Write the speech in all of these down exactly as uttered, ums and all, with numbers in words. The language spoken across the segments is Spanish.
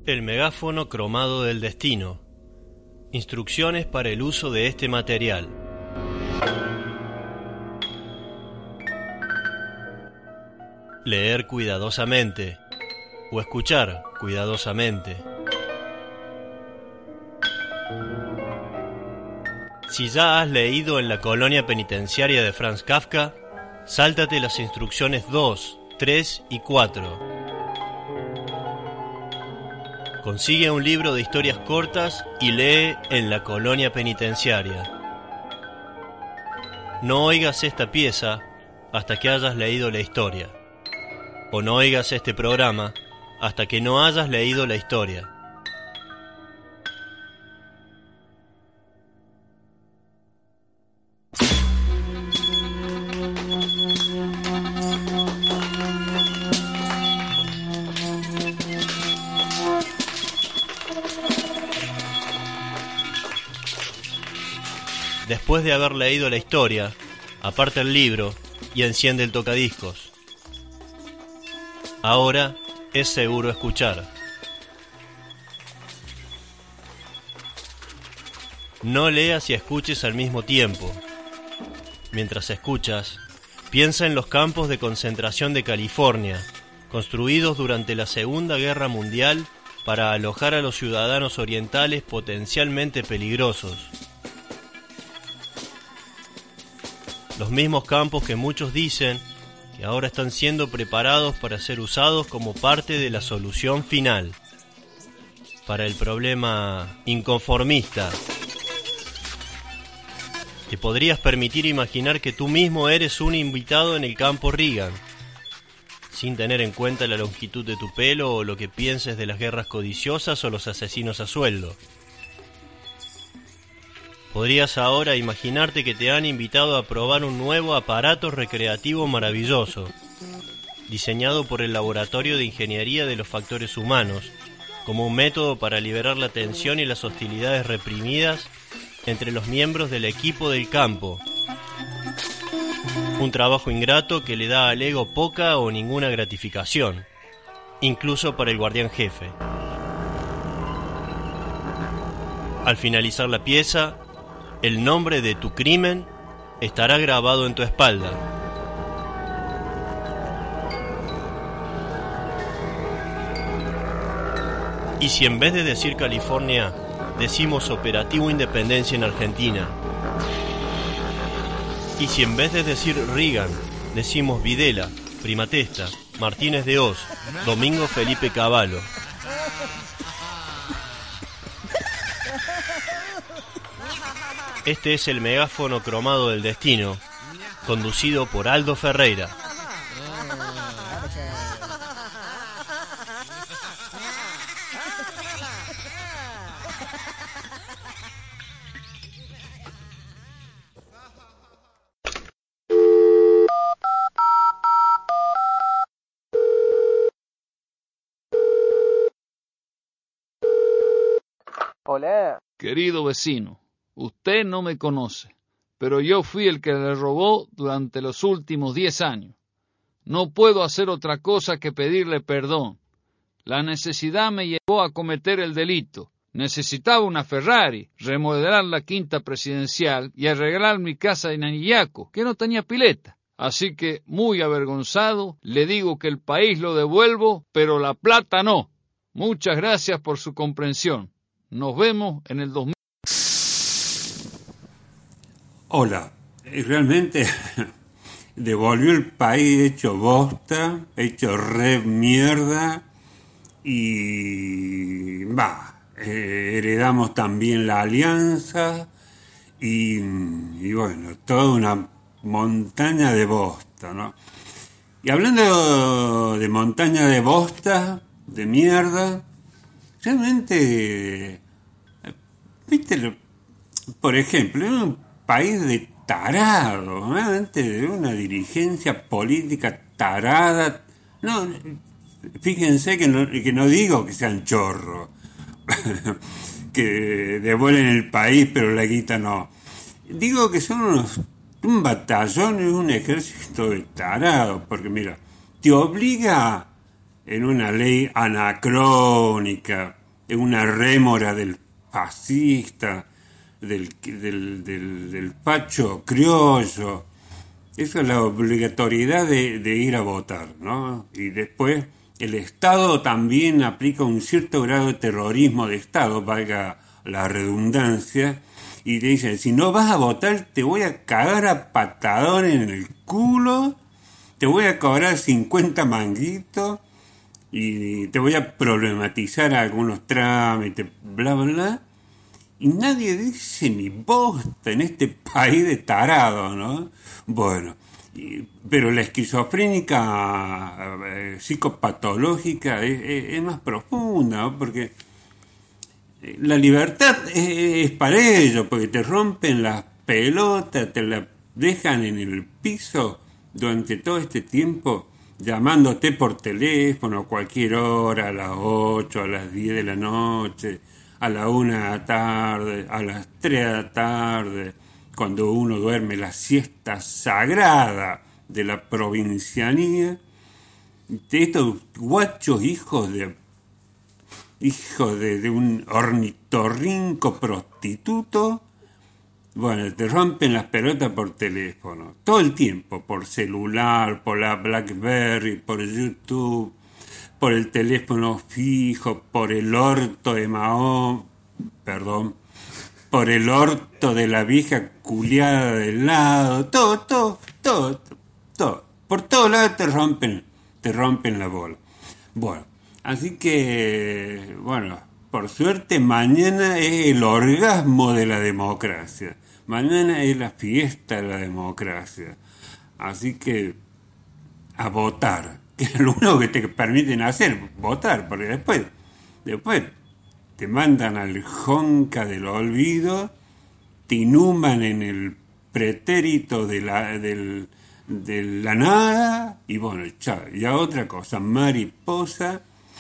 El megáfono cromado del destino. Instrucciones para el uso de este material. Leer cuidadosamente o escuchar cuidadosamente. Si ya has leído En la colonia penitenciaria de Franz Kafka, sáltate las instrucciones dos, tres y cuatro. Consigue un libro de historias cortas y lee En la colonia penitenciaria. No oigas esta pieza hasta que hayas leído la historia. O no oigas este programa hasta que no hayas leído la historia. Después de haber leído la historia, aparta el libro y enciende el tocadiscos. Ahora es seguro escuchar. No leas y escuches al mismo tiempo. Mientras escuchas, piensa en los campos de concentración de California, construidos durante la Segunda Guerra Mundial para alojar a los ciudadanos orientales potencialmente peligrosos. Los mismos campos que muchos dicen que ahora están siendo preparados para ser usados como parte de la solución final para el problema inconformista. Te podrías permitir imaginar que tú mismo eres un invitado en el campo Reagan, sin tener en cuenta la longitud de tu pelo o lo que pienses de las guerras codiciosas o los asesinos a sueldo. Podrías ahora imaginarte que te han invitado a probar un nuevo aparato recreativo maravilloso, diseñado por el Laboratorio de Ingeniería de los Factores Humanos, como un método para liberar la tensión y las hostilidades reprimidas entre los miembros del equipo del campo. Un trabajo ingrato que le da al ego poca o ninguna gratificación, incluso para el guardián jefe. Al finalizar la pieza, el nombre de tu crimen estará grabado en tu espalda. Y si en vez de decir California, decimos Operativo Independencia en Argentina. Y si en vez de decir Reagan, decimos Videla, Primatesta, Martínez de Hoz, Domingo Felipe Cavallo. Este es el megáfono cromado del destino, conducido por Aldo Ferreira. Hola. Querido vecino, usted no me conoce, pero yo fui el que le robó durante los últimos diez años. No puedo hacer otra cosa que pedirle perdón. La necesidad me llevó a cometer el delito. Necesitaba una Ferrari, remodelar la quinta presidencial y arreglar mi casa en Anillaco, que no tenía pileta. Así que, muy avergonzado, le digo que el país lo devuelvo, pero la plata no. Muchas gracias por su comprensión. Nos vemos en el dos mil. Hola, realmente devolvió el país hecho bosta, hecho re mierda y va, eh, heredamos también la alianza y, y bueno, toda una montaña de bosta, ¿no? Y hablando de montaña de bosta, de mierda, realmente, viste, por ejemplo, un país de tarados, realmente de una dirigencia política tarada. No, fíjense que no, que no digo que sean chorros, que devuelven el país pero la guita no. Digo que son unos, un batallón y un ejército de tarados, porque mira, te obliga en una ley anacrónica, en una rémora del fascista, del, del, del, del facho criollo. Eso es la obligatoriedad de, de ir a votar, ¿no? Y después el Estado también aplica un cierto grado de terrorismo de Estado, valga la redundancia, y te dice, si no vas a votar te voy a cagar a patadones en el culo, te voy a cobrar cincuenta manguitos y te voy a problematizar algunos trámites, bla, bla, bla. Y nadie dice ni bosta en este país de tarado, ¿no? Bueno, y, pero la esquizofrénica eh, psicopatológica es, es, es más profunda, ¿no? Porque la libertad es, es para ellos, porque te rompen las pelotas, te la dejan en el piso durante todo este tiempo, llamándote por teléfono a cualquier hora, a las ocho, a las diez de la noche, a la una de la tarde, a las tres de la tarde, cuando uno duerme la siesta sagrada de la provincianía. De estos guachos hijos de hijos de, de un ornitorrinco prostituto, bueno, te rompen las pelotas por teléfono, todo el tiempo, por celular, por la BlackBerry, por YouTube, por el teléfono fijo, por el orto de Mahón, perdón, por el orto de la vieja culiada del lado, todo, todo, todo, todo, por todos lados te rompen, te rompen la bola. Bueno, así que, bueno, por suerte mañana es el orgasmo de la democracia, mañana es la fiesta de la democracia, así que a votar, que es lo único que te permiten hacer, votar, porque después, después te mandan al jonca del olvido, te inhuman en el pretérito de la, del, de la nada, y bueno, chao, ya otra cosa, mariposa,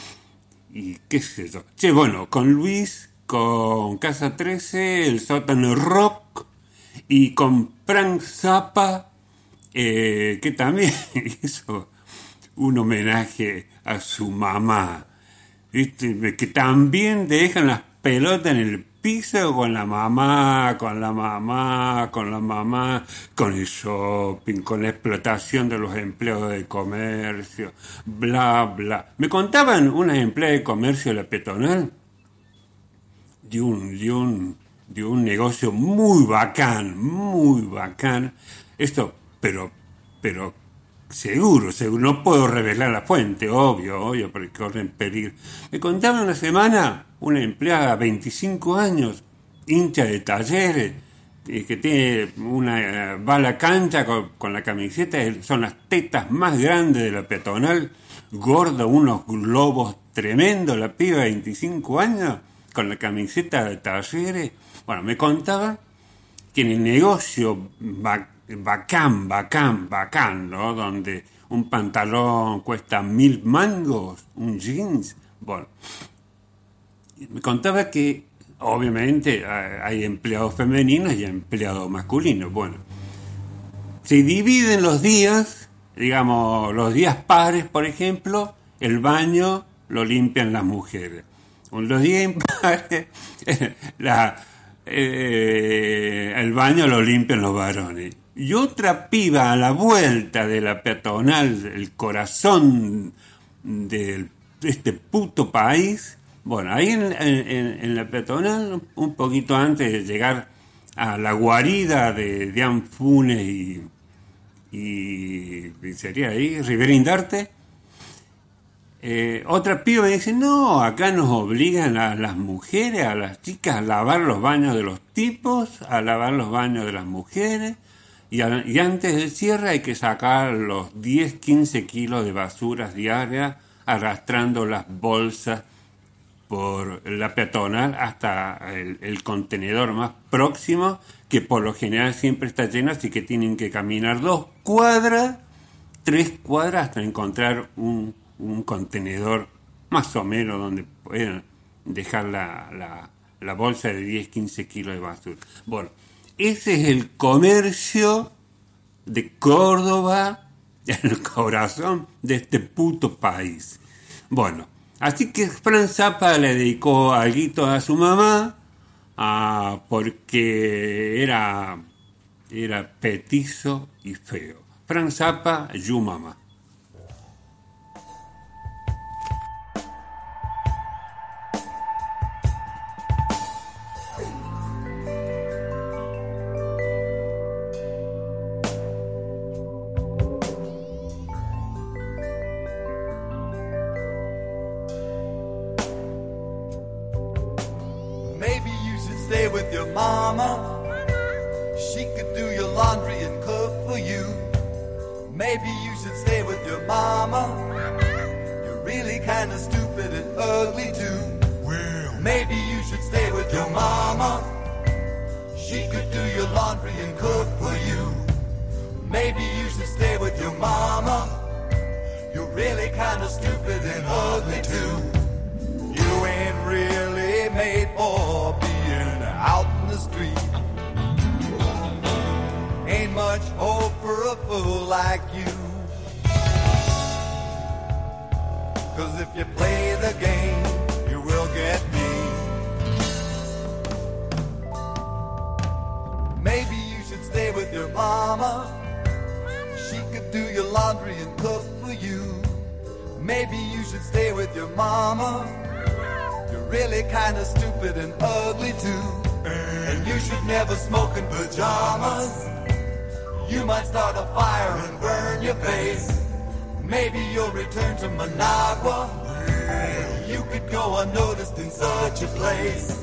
y qué sé yo. Che, bueno, con Luis, con Casa trece, el sótano rock, y con Frank Zappa, eh, que también hizo un homenaje a su mamá, ¿viste? Que también dejan las pelotas en el piso con la mamá, con la mamá, con la mamá, con el shopping, con la explotación de los empleados de comercio, bla, bla. Me contaban unas empleadas de comercio de la peatonal de un, de un, de un negocio muy bacán, muy bacán. Esto, pero, pero seguro, seguro, no puedo revelar la fuente, obvio, obvio, porque corren peligro. Me contaba una semana una empleada, veinticinco años, hincha de Talleres, eh, que tiene una, eh, va a la cancha con, con la camiseta, son las tetas más grandes de la peatonal, gorda, unos globos tremendos, la piba de veinticinco años, con la camiseta de Talleres. Bueno, me contaba que en el negocio bac, bacán, bacán, bacán, ¿no? Donde un pantalón cuesta mil mangos, un jeans, bueno, me contaba que obviamente hay empleados femeninos y empleados masculinos. Bueno, se dividen los días, digamos, los días pares, por ejemplo, el baño lo limpian las mujeres. Los días impares, la, eh, el baño lo limpian los varones. Y otra piba a la vuelta de la peatonal, el corazón de este puto país. Bueno, ahí en, en, en la peatonal, un poquito antes de llegar a la guarida de Dian Funes y, y, y sería ahí, Rivera Indarte, eh, otra piba me dice, no, acá nos obligan a las mujeres, a las chicas, a lavar los baños de los tipos, a lavar los baños de las mujeres, y, a, y antes del cierre hay que sacar los diez, quince kilos de basuras diarias, arrastrando las bolsas por la peatonal hasta el, el contenedor más próximo, que por lo general siempre está lleno, así que tienen que caminar dos cuadras, tres cuadras hasta encontrar un, un contenedor más o menos donde puedan dejar la, la, la bolsa de diez, quince kilos de basura. Bueno, ese es el comercio de Córdoba, el corazón de este puto país. Bueno, así que Frank Zappa le dedicó algo a su mamá ah, porque era, era petizo y feo. Frank Zappa, You Mama. Stay with your mama. She could do your laundry and cook for you. Maybe you should stay with your mama. You're really kind of stupid and ugly too. Well, maybe you should stay with your mama. She could do your laundry and cook for you. Maybe you should stay with your mama. You're really kind of stupid and ugly too. You ain't really made for being out in the street. Ain't much hope for a fool like you. Cause if you play the game, you will get beat. Maybe you should stay with your mama. She could do your laundry and cook for you. Maybe you should stay with your mama. You're really kind of stupid and ugly too. And you should never smoke in pajamas. You might start a fire and burn your face. Maybe you'll return to Managua. You could go unnoticed in such a place.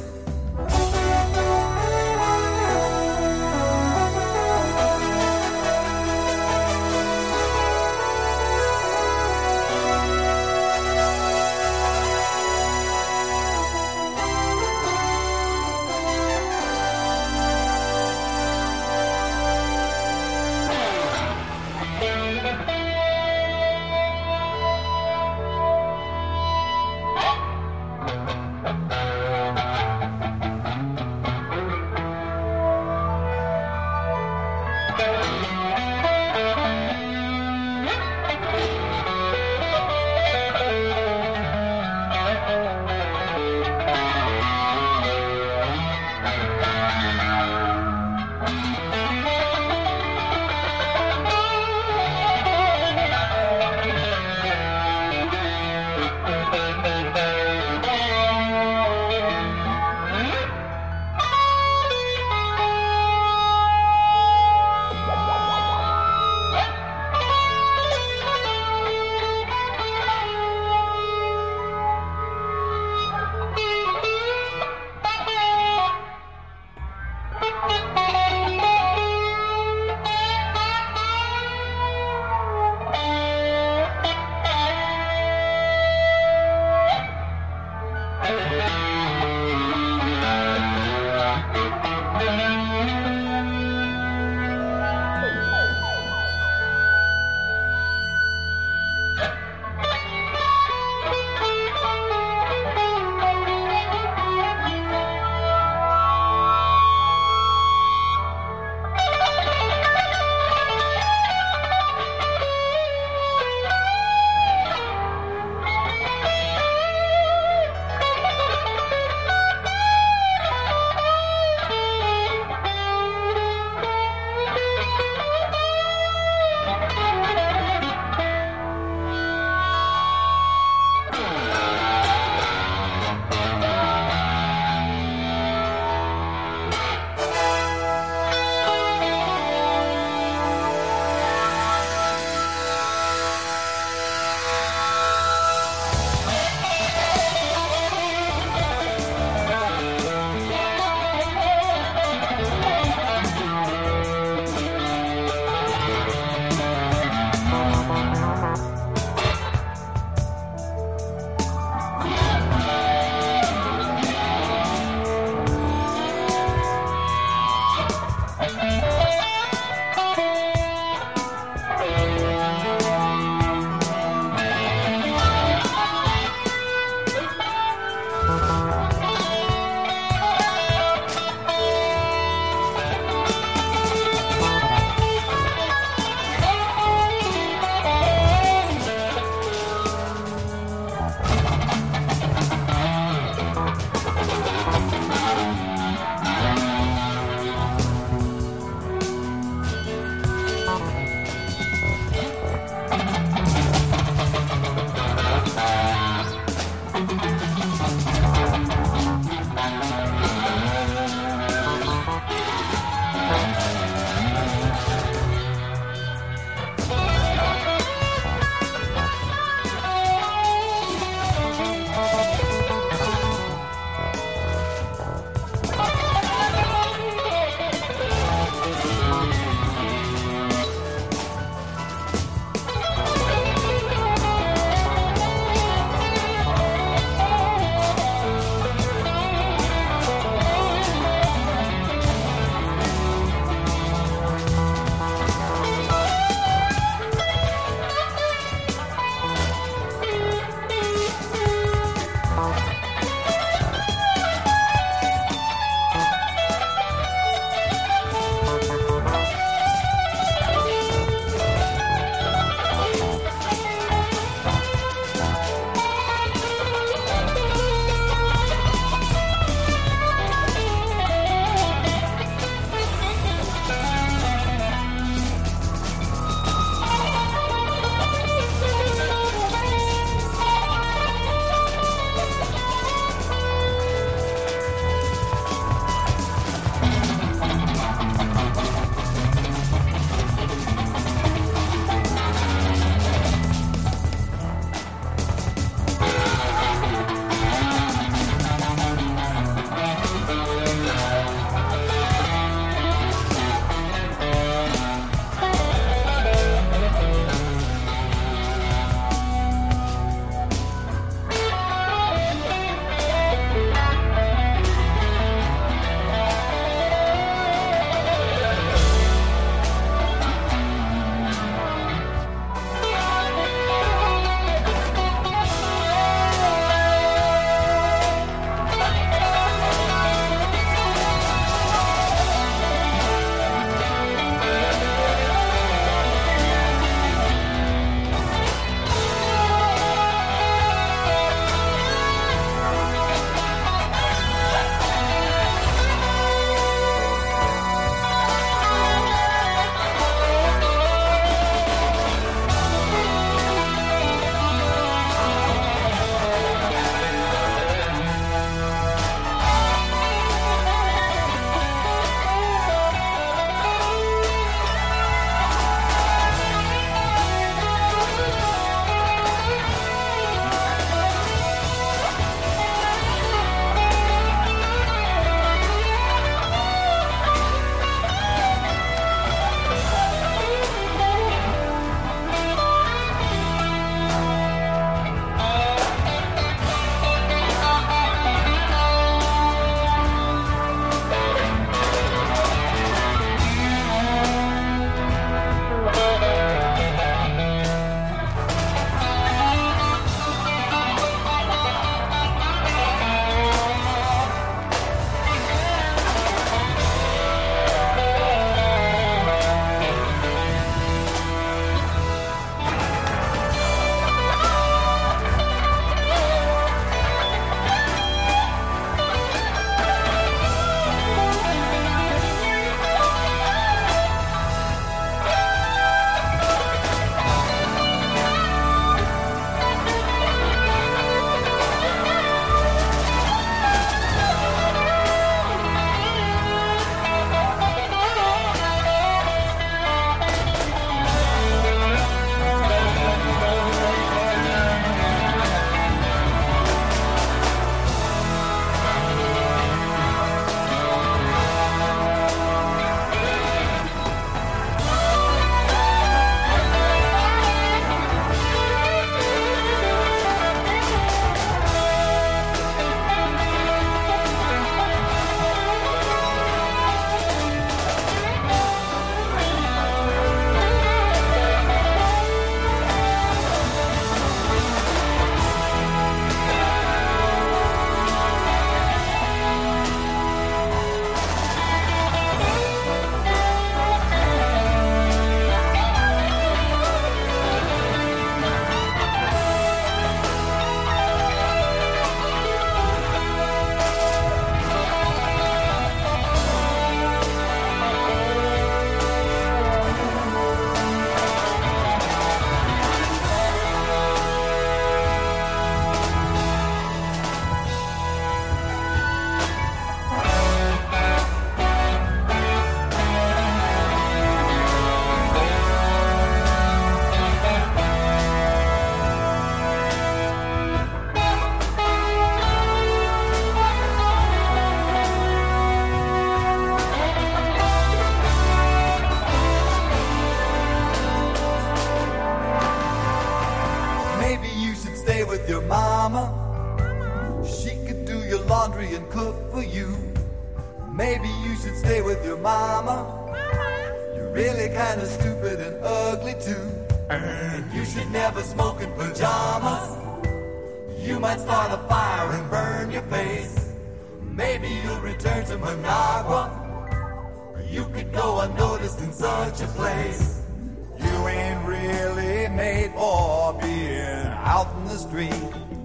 your mama. She could do your laundry and cook for you. Maybe you should stay with your mama. You're really kinda stupid and ugly too. And you should never smoke in pajamas. You might start a fire and burn your face. Maybe you'll return to Managua. You could go unnoticed in such a place. You ain't really made for being out in the street.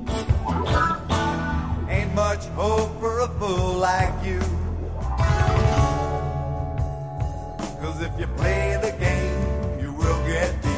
Ain't much hope for a fool like you. 'Cause if you play the game, you will get beat.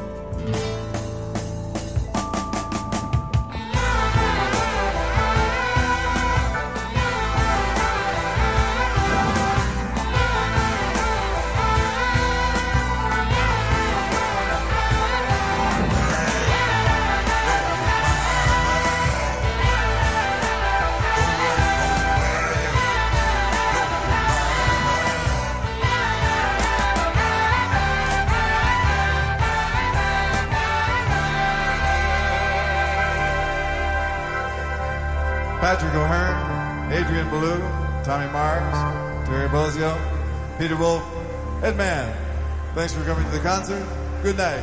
Patrick O'Hearn, Adrian Ballou, Tommy Mars, Terry Bozio, Peter Wolf, Ed Mann. Thanks for coming to the concert. Good night.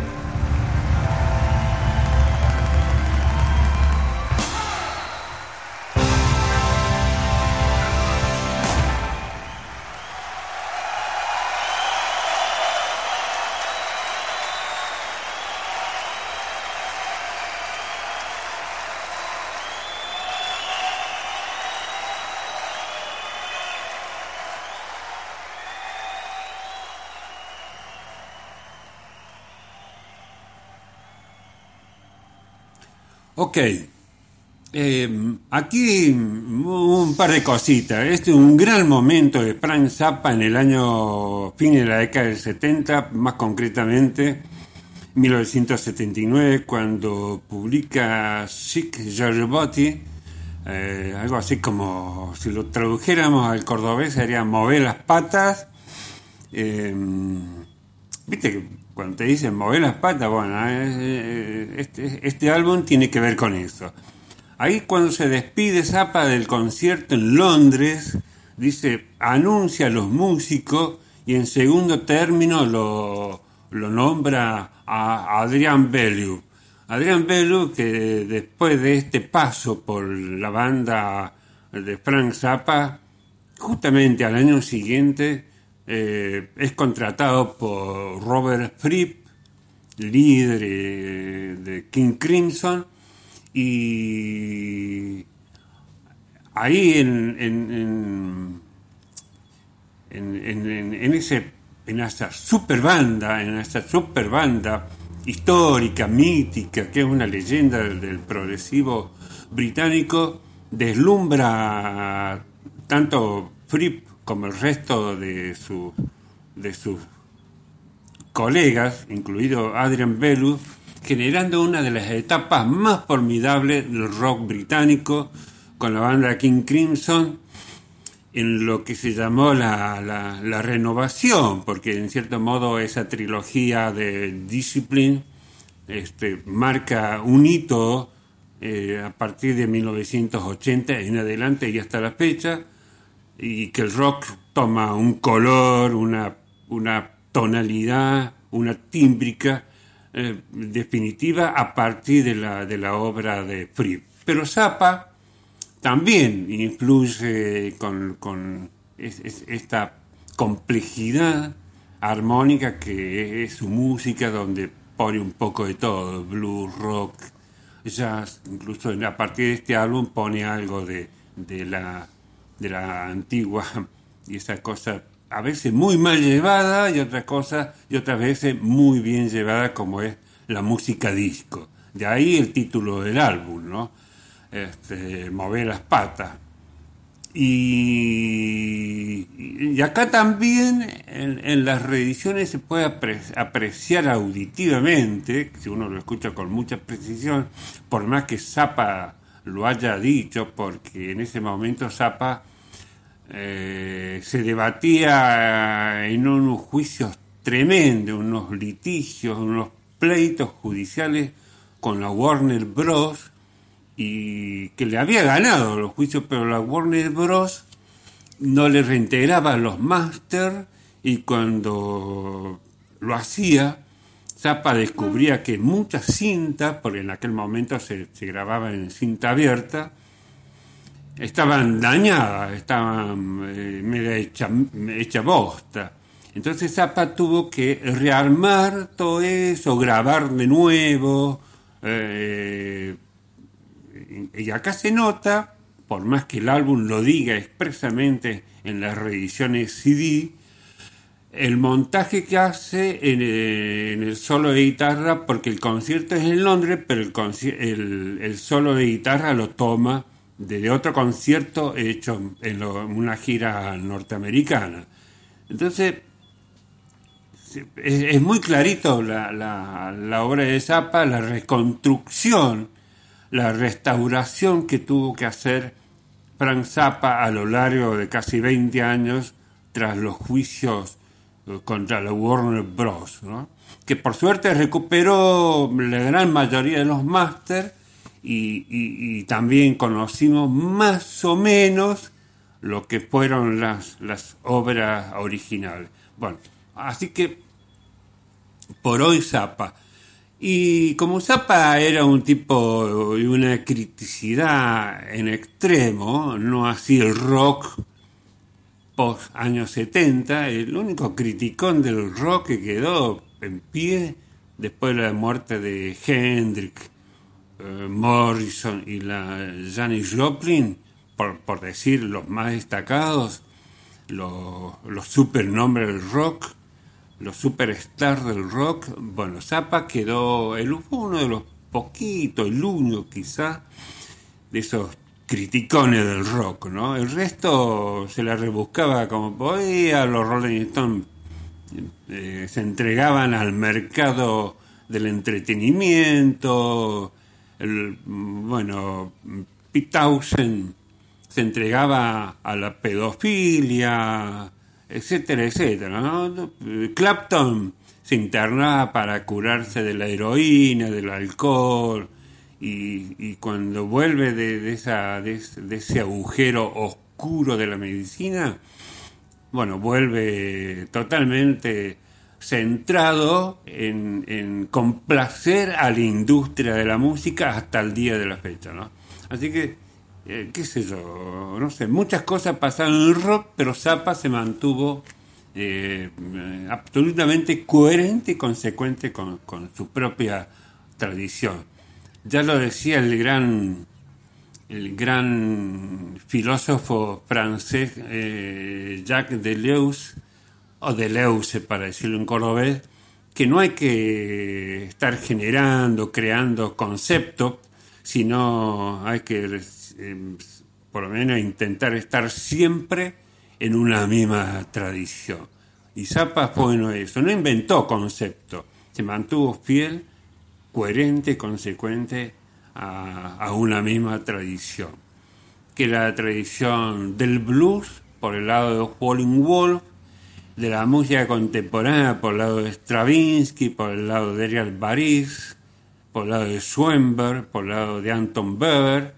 Ok, eh, aquí un par de cositas. Este es un gran momento de Frank Zappa en el año fin de la década del setenta, más concretamente mil novecientos setenta y nueve, cuando publica Chic Jarbotti, eh, algo así como, si lo tradujéramos al cordobés, sería Mover las patas. Eh, Viste que cuando te dicen mover las patas, bueno, este, este álbum tiene que ver con eso. Ahí cuando se despide Zappa del concierto en Londres, dice, anuncia a los músicos y en segundo término lo, lo nombra a Adrian Belew. Adrian Belew, que después de este paso por la banda de Frank Zappa, justamente al año siguiente, Eh, es contratado por Robert Fripp, líder eh, de King Crimson, y ahí en en, en, en, en, en, ese, en esa super banda, en esa super banda histórica, mítica, que es una leyenda del, del progresivo británico, deslumbra tanto Fripp como el resto de, su, de sus colegas, incluido Adrian Belew, generando una de las etapas más formidables del rock británico con la banda King Crimson, en lo que se llamó la, la, la renovación, porque en cierto modo esa trilogía de Discipline este, marca un hito eh, a partir de mil novecientos ochenta en adelante y hasta la fecha, y que el rock toma un color, una, una tonalidad, una tímbrica eh, definitiva a partir de la, de la obra de Fripp. Pero Zappa también influye con, con es, es, esta complejidad armónica que es su música, donde pone un poco de todo, blues, rock, jazz, incluso a partir de este álbum pone algo de, de la de la antigua y esa cosa a veces muy mal llevada y otras cosas y otras veces muy bien llevada, como es la música disco. De ahí el título del álbum, ¿no? Este, Mover las patas. Y, y acá también en, en las reediciones se puede apre, apreciar auditivamente, si uno lo escucha con mucha precisión, por más que Zappa lo haya dicho, porque en ese momento Zappa eh, se debatía en unos juicios tremendos, unos litigios, unos pleitos judiciales con la Warner Bros. y que le había ganado los juicios, pero la Warner Bros. No le reintegraba los máster, y cuando lo hacía, Zappa descubría que muchas cintas, porque en aquel momento se, se grababa en cinta abierta, estaban dañadas, estaban eh, media hecha, hecha bosta. Entonces Zappa tuvo que rearmar todo eso, grabar de nuevo, eh, y, y acá se nota, por más que el álbum lo diga expresamente en las reediciones C D, el montaje que hace en, en el solo de guitarra, porque el concierto es en Londres, pero el, el, el solo de guitarra lo toma de otro concierto hecho en lo, una gira norteamericana. Entonces, es, es muy clarito la, la, la obra de Zappa, la reconstrucción, la restauración que tuvo que hacer Frank Zappa a lo largo de casi veinte años tras los juicios contra la Warner Bros., ¿no? Que por suerte recuperó la gran mayoría de los máster y, y, y también conocimos más o menos lo que fueron las, las obras originales. Bueno, así que por hoy Zappa. Y como Zappa era un tipo de una criticidad en extremo, no así el rock post años setenta, el único criticón del rock que quedó en pie después de la muerte de Hendrix, eh, Morrison y la Janis Joplin, por, por decir los más destacados, los, los supernombres del rock, los superstars del rock. Bueno, Zappa quedó, él fue uno de los poquitos, el único quizá, de esos criticones del rock, ¿no? El resto se la rebuscaba como podía. Los Rolling Stones eh, se entregaban al mercado del entretenimiento. El, bueno, Pete Townshend se entregaba a la pedofilia, etcétera, etcétera, ¿no? Clapton se internaba para curarse de la heroína, del alcohol. Y, y cuando vuelve de, de, esa, de, de ese agujero oscuro de la medicina, bueno, vuelve totalmente centrado en, en complacer a la industria de la música hasta el día de la fecha, ¿no? Así que, eh, qué sé yo, no sé, muchas cosas pasaron en el rock, pero Zappa se mantuvo eh, absolutamente coherente y consecuente con, con su propia tradición. Ya lo decía el gran, el gran filósofo francés eh, Jacques Deleuze, o Deleuze para decirlo en cordobés, que no hay que estar generando, creando conceptos, sino hay que eh, por lo menos intentar estar siempre en una misma tradición. Y Zappa fue uno de eso, no inventó conceptos, se mantuvo fiel, coherente, consecuente a, a una misma tradición, que era la tradición del blues por el lado de Howlin' Wolf, de la música contemporánea por el lado de Stravinsky, por el lado de Ariel Baris, por el lado de Schoenberg, por el lado de Anton Weber,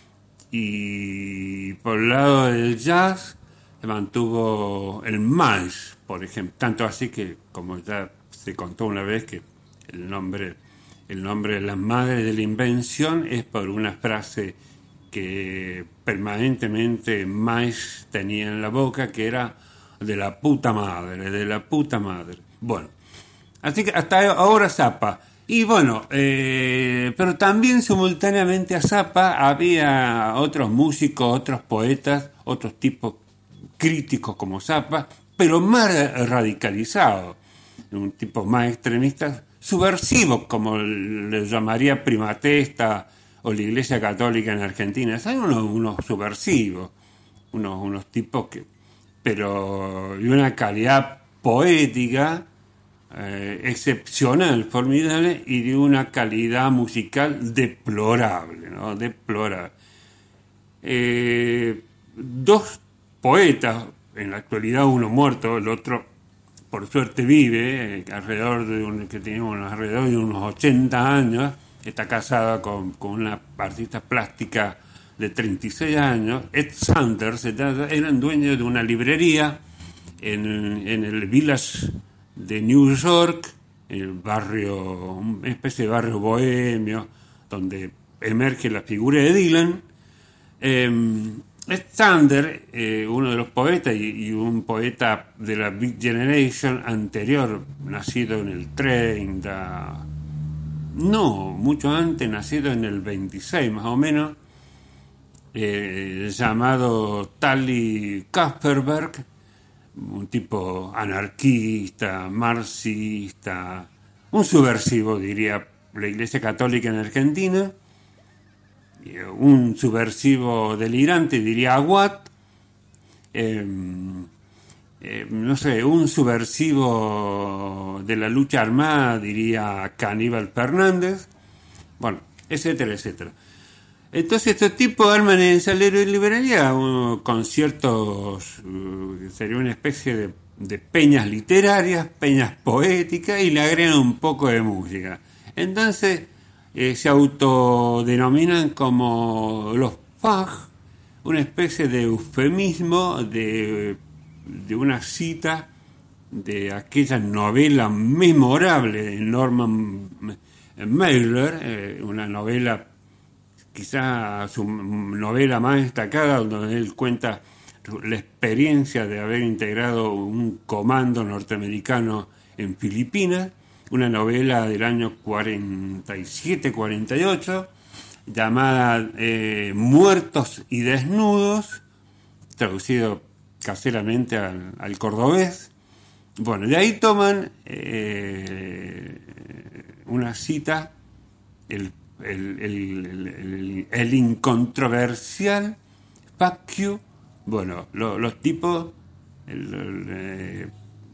y por el lado del jazz se mantuvo el Miles, por ejemplo, tanto así que, como ya se contó una vez, que el nombre El nombre de la madre de la invención es por una frase que permanentemente Miles tenía en la boca, que era de la puta madre, de la puta madre. Bueno, así que hasta ahora Zappa. Y bueno, eh, pero también simultáneamente a Zappa había otros músicos, otros poetas, otros tipos críticos como Zappa, pero más radicalizados, un tipo más extremista, subversivos, como le llamaría Primatesta o la Iglesia Católica en Argentina. Son unos, unos subversivos, unos, unos tipos que, pero de una calidad poética eh, excepcional, formidable, y de una calidad musical deplorable, ¿no? Deplorable. Eh, dos poetas, en la actualidad uno muerto, el otro por suerte vive, eh, alrededor de un, que tenía unos, alrededor de unos ochenta años, está casada con, con una artista plástica de treinta y seis años, Ed Sanders, eran dueños de una librería en, en el Village de New York, el barrio, una especie de barrio bohemio, donde emerge la figura de Dylan. Eh, Ed Sanders, eh, uno de los poetas y, y un poeta de la Beat Generation anterior, nacido en el treinta, no, mucho antes, nacido en el veintiséis más o menos, eh, llamado Tali Kasperberg, un tipo anarquista, marxista, un subversivo, diría la Iglesia Católica en Argentina, un subversivo delirante, diría Aguat, eh, eh, no sé, un subversivo de la lucha armada, diría Caníbal Fernández, bueno, etcétera, etcétera. Entonces estos tipos arman en esa librería uh, conciertos, uh, sería una especie de, de peñas literarias, peñas poéticas, y le agregan un poco de música. Entonces eh, se autodenominan como los Fag, una especie de eufemismo de, de una cita de aquella novela memorable de Norman Mailer, eh, una novela, quizá su novela más destacada, donde él cuenta la experiencia de haber integrado un comando norteamericano en Filipinas, una novela del año cuarenta y siete cuarenta y ocho, llamada eh, Muertos y Desnudos, traducido caseramente al, al cordobés. Bueno, de ahí toman eh, una cita, el El, el, el, el incontroversial fuck you. Bueno, lo, los tipos, el, el, eh,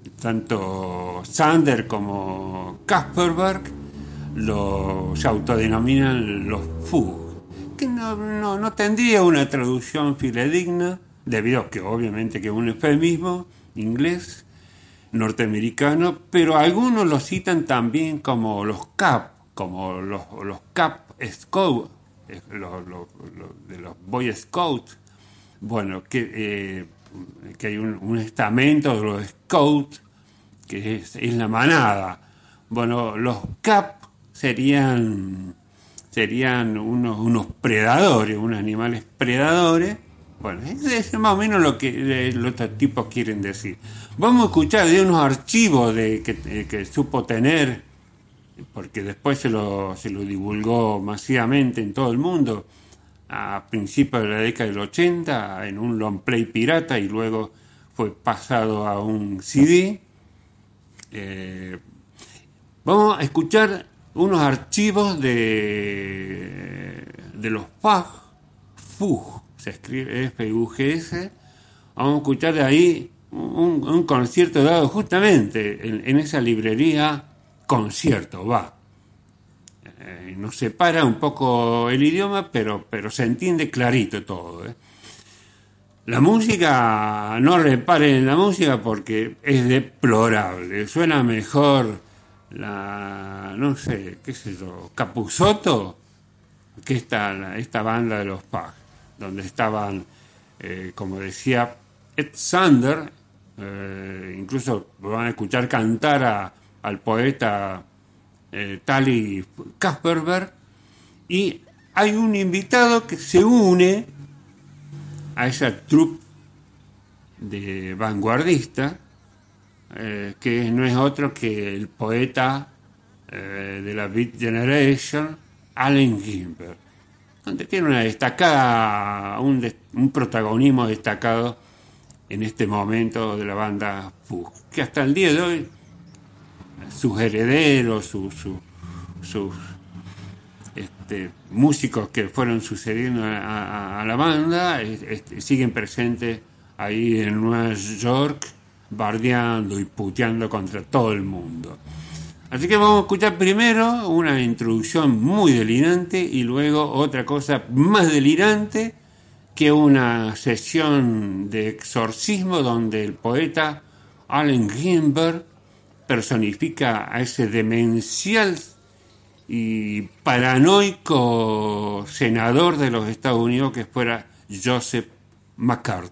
tanto Sander como Kasperberg, lo, se autodenominan los Fug, que no, no, no tendría una traducción fidedigna, debido a que obviamente que es un eufemismo inglés, norteamericano, pero algunos lo citan también como los Cap, como los, los Cap Scouts, los, los, los, de los Boy Scouts, bueno, que, eh, que hay un, un estamento de los Scouts, que es, es la manada. Bueno, los Cap serían, serían unos, unos predadores, unos animales predadores. Bueno, eso es más o menos lo que los otros tipos quieren decir. Vamos a escuchar de unos archivos de, que, que supo tener, porque después se lo, se lo divulgó masivamente en todo el mundo a principios de la década del ochenta en un long play pirata, y luego fue pasado a un C D. Eh, vamos a escuchar unos archivos de, de los Fag, Fug, se escribe F U G S. Vamos a escuchar de ahí un, un concierto dado justamente en, en esa librería. Concierto, va. Eh, nos separa un poco el idioma, pero, pero se entiende clarito todo. ¿eh? La música, no reparen en la música porque es deplorable. Suena mejor la, no sé, qué sé yo, Capusotto, que esta, esta banda de los Fag, donde estaban, eh, como decía Ed Sanders, eh, incluso van a escuchar cantar a al poeta eh, Tali Kasperberg, y hay un invitado que se une a esa troupe de vanguardista, eh, que no es otro que el poeta eh, de la Beat Generation, Allen Ginsberg, donde tiene una destacada, un, de, un protagonismo destacado en este momento de la banda Fug, que hasta el día de hoy sus herederos, sus, sus, sus este, músicos que fueron sucediendo a, a, a la banda, este, siguen presentes ahí en Nueva York, bardeando y puteando contra todo el mundo. Así que vamos a escuchar primero una introducción muy delirante y luego otra cosa más delirante, que una sesión de exorcismo donde el poeta Allen Ginsberg personifica a ese demencial y paranoico senador de los Estados Unidos que fuera Joseph McCarthy.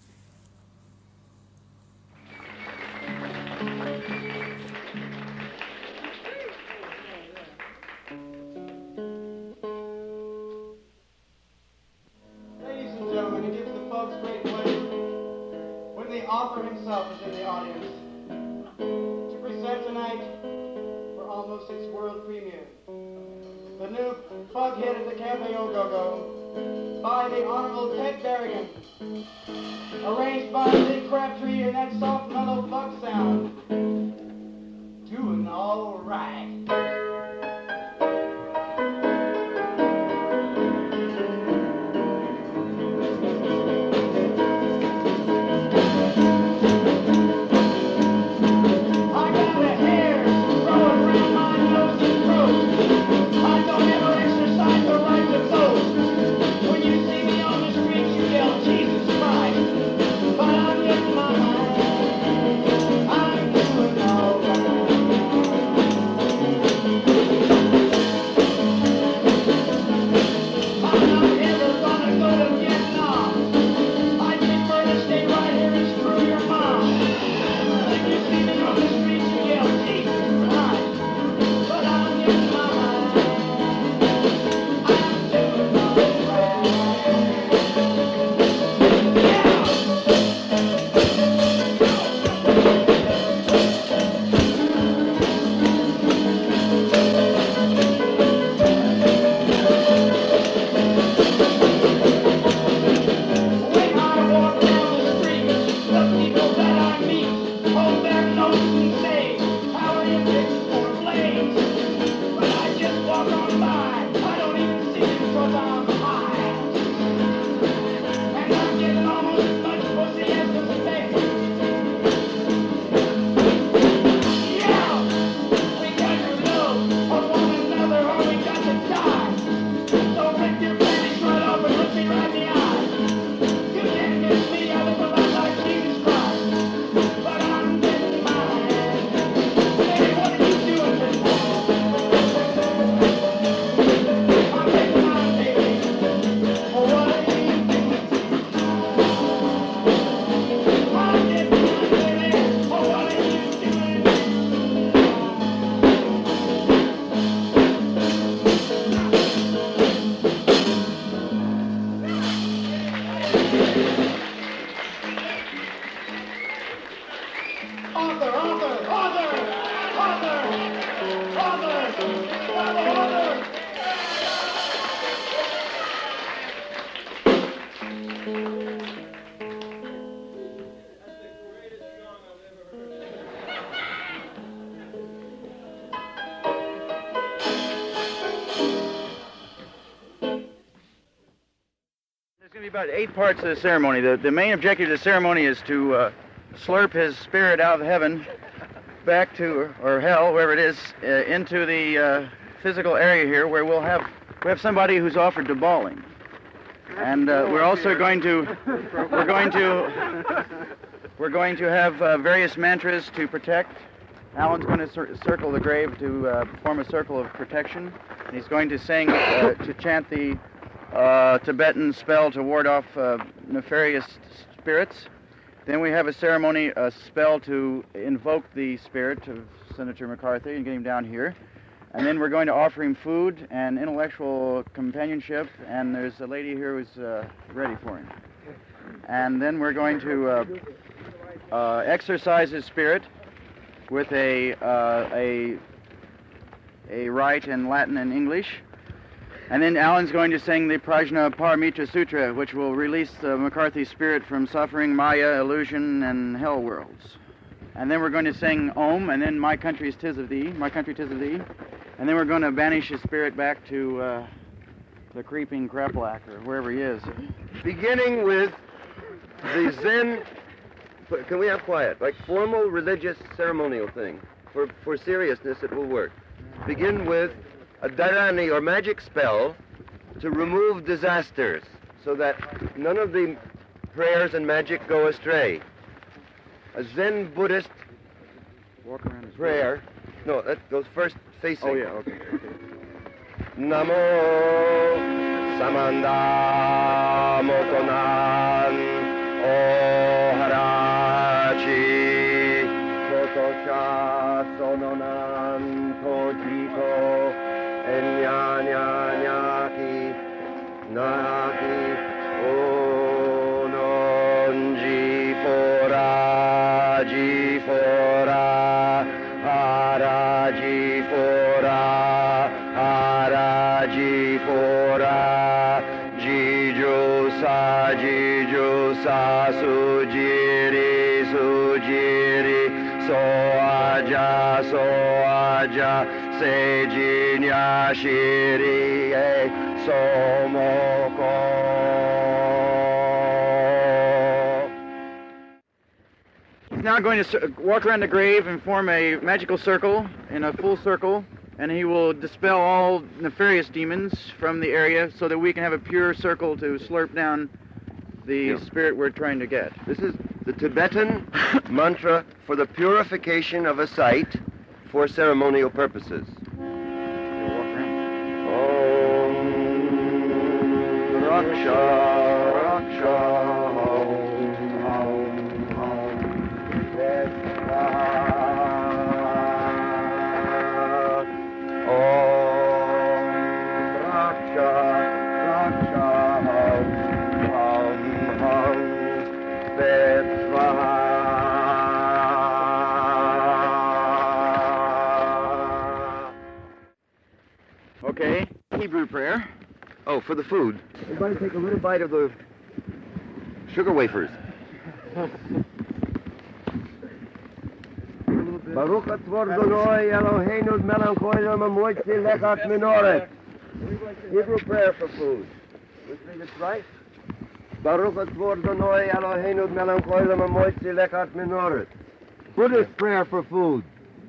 Ladies and gentlemen, it gives the folks great pleasure when the author himself is in the audience to present tonight for almost its world premiere the new Fug Hit at the Cafe Au Go-Go by the Honorable Ted Berrigan, arranged by Dick Crabtree in that soft, mellow funk sound. Doing all right. About eight parts of the ceremony. The, the main objective of the ceremony is to uh, slurp his spirit out of heaven back to, or hell, wherever it is, uh, into the uh, physical area here where we'll have, we have somebody who's offered to bawling. And uh, we're also going to, we're going to, we're going to have uh, various mantras to protect. Alan's going to cir- circle the grave to uh, form a circle of protection. And he's going to sing, uh, to chant the Uh, Tibetan spell to ward off uh, nefarious spirits. Then we have a ceremony, a spell to invoke the spirit of Senator McCarthy and get him down here. And then we're going to offer him food and intellectual companionship, and there's a lady here who's uh, ready for him. And then we're going to uh, uh, exercise his spirit with a, uh, a, a rite in Latin and English. And then Alan's going to sing the Prajna Paramita Sutra, which will release uh, McCarthy's spirit from suffering, Maya, illusion, and hell worlds. And then we're going to sing Om, and then My Country's 'Tis of Thee, My Country 'Tis of Thee. And then we're going to banish his spirit back to uh, the creeping Kreplach, or wherever he is. Beginning with the Zen, can we have quiet, like formal religious ceremonial thing. For, for seriousness, it will work. Begin with a dharani, or magic spell, to remove disasters, so that none of the prayers and magic go astray. A Zen Buddhist Walk around his prayer, no, that goes first facing. Oh, yeah, okay. okay. Namo Samanda Mokonan Oharachi Kotosha Sononan Tojiko Enyanyanyaki Naki Ononji Fora Jifora Haraji Fora Haraji Fora Jijo Sa Jijo Sa Sujiri Sujiri So Aja So Aja Seiji Nyashiri Somoko. He's now going to cir- walk around the grave and form a magical circle in a full circle, and he will dispel all nefarious demons from the area so that we can have a pure circle to slurp down the Yeah. spirit we're trying to get. This is the Tibetan mantra for the purification of a site for ceremonial purposes. He'll walk around. Om Raksha Raksha Om Om Om Svaha Om Raksha Raksha Om Om Om Svaha. Okay, Hebrew prayer. Oh, for the food. Everybody take a little bite of the sugar wafers. Baruch atzvor Adonai Eloheinu melech haolam hamoitzi lechat minoret. Hebrew prayer for food. Let's read it right. Baruch atzvor Adonai Eloheinu melech haolam hamoitzi lechat minoret. Buddhist prayer for food.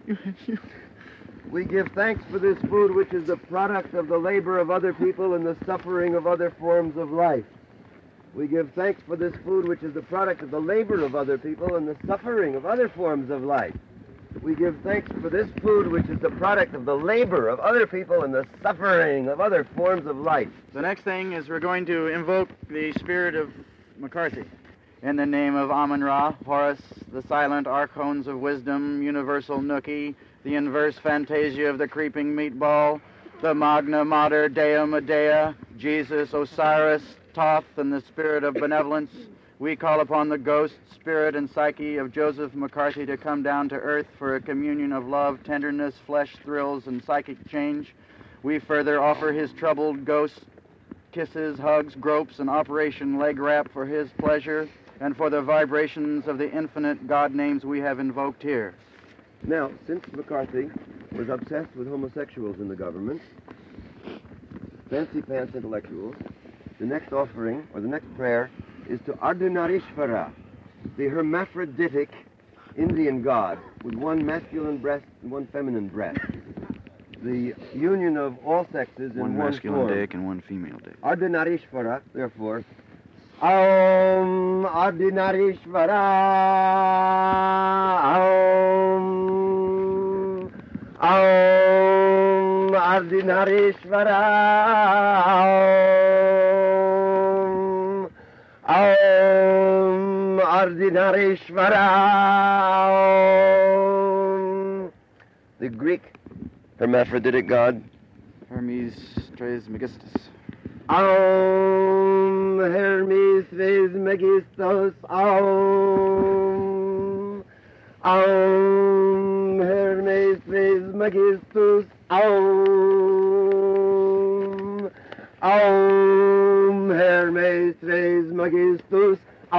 We give thanks for this food, which is the product of the labor of other people and the suffering of other forms of life. We give thanks for this food, which is the product of the labor of other people and the suffering of other forms of life. We give thanks for this food, which is the product of the labor of other people and the suffering of other forms of life. The next thing is we're going to invoke the spirit of McCarthy. In the name of Amun-Ra, Horus, the silent archons of wisdom, universal Nookie, the inverse fantasia of the creeping meatball, the Magna Mater Dea Medea, Jesus, Osiris, Thoth, and the spirit of benevolence, we call upon the ghost, spirit, and psyche of Joseph McCarthy to come down to earth for a communion of love, tenderness, flesh thrills, and psychic change. We further offer his troubled ghost kisses, hugs, gropes, and Operation Leg Wrap for his pleasure and for the vibrations of the infinite God names we have invoked here. Now, since McCarthy was obsessed with homosexuals in the government, fancy pants intellectuals, the next offering, or the next prayer, is to Ardhanarishvara, the hermaphroditic Indian god with one masculine breast and one feminine breast. The union of all sexes in One one masculine form. dick and one female dick. Ardhanarishvara, therefore, Aum Ardhanarishvara, Aum, Aum Ardhanarishvara, Aum, Aum Ardhanarishvara, Aum. The Greek hermaphroditic god. Hermes Trismegistus. Aum Hermes Trismegistus, Aum, Aum Hermes Trismegistus, Aum, Aum Hermes Trismegistus,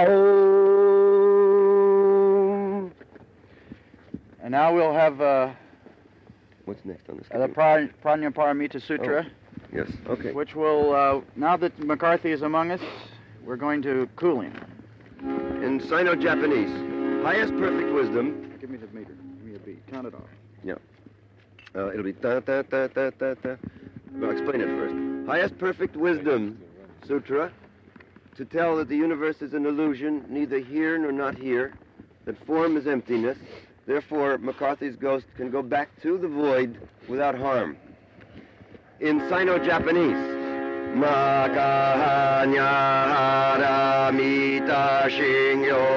Aum. And now we'll have uh, What's next on this? the pra- Prajnaparamita Sutra. Yes, okay. Which will, uh, now that McCarthy is among us, we're going to cool him. In Sino-Japanese, highest perfect wisdom. Give me the meter. Give me a beat. Count it off. Yeah. Uh, it'll be ta ta ta ta ta ta. Well, explain it first. Highest perfect wisdom, Sutra, to tell that the universe is an illusion, neither here nor not here, that form is emptiness. Therefore, McCarthy's ghost can go back to the void without harm. in Sino-Japanese. Makahanya haramita shingyo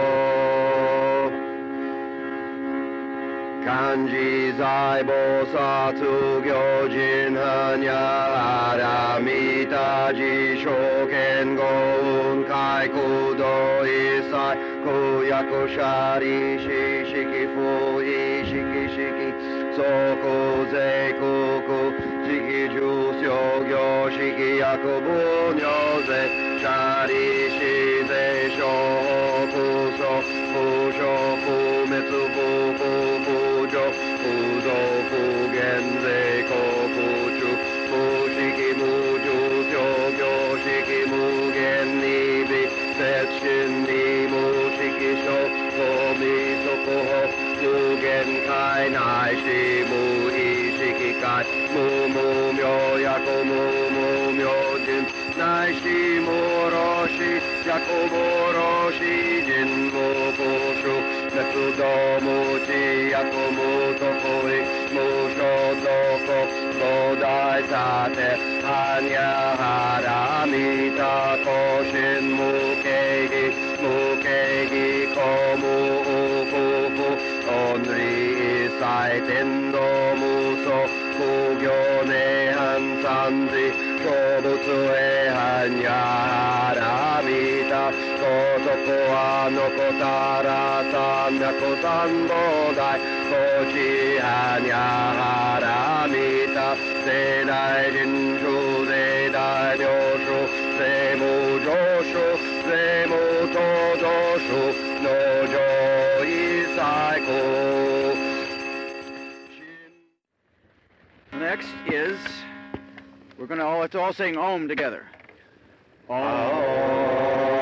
Kanji zai bosatsu gyojin hanya haramita ji shoken gon kai kudo isai koyaku shari shishiki fu ishiki shiki soko zei kuku jiki ju syo gyo shiki yaku bunyo ze shari shi ze sho fu so fu sho fu metsu fu fu fu jo fu zo fu gen ze ko fu chu fu shiki mu ju syo gyo shiki mu gen ni bi set shin ni mu shiki sho ko mi so ko ho mu gen kai nai shi mu i shiki kai mu mu myo yaku mu mu myo jin nai shi mu ro shi yaku mu ro shi jin mu fu shu metsu do mu chi yaku mu to ko i mu sho do ko mo dai sa te hanya haramita ko shin mu keigi mu keigi ko mu uku fu onri isai tendo mu so kugyo ne han sanji shobutsu e hanya haramita kotoko wa nokotara samyaku sando dai kochi hanya haramita sedai jinshu sedai ryoshu semu joshu semu todoshu no jo isai ko. Next is, we're going to all, let's all sing Om together. Om.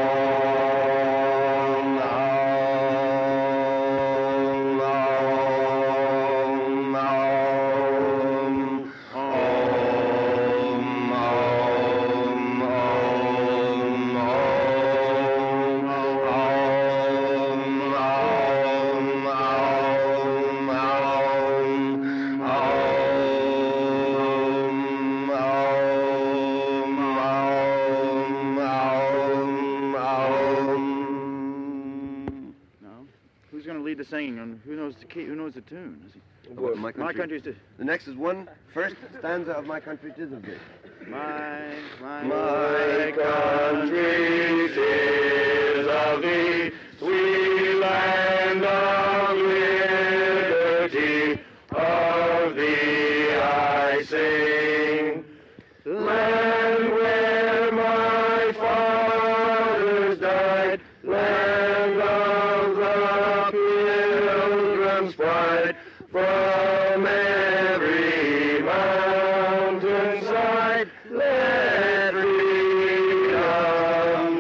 Singing, and who knows the key? Who knows the tune? Is he? Well, my country. My country's to, The next is one first stanza of My Country 'Tis of Thee. my my My country 'tis of thee, sweet land of liberty, of thee I sing. Land where my fathers died, land of the pilgrim's pride, from every mountainside, let freedom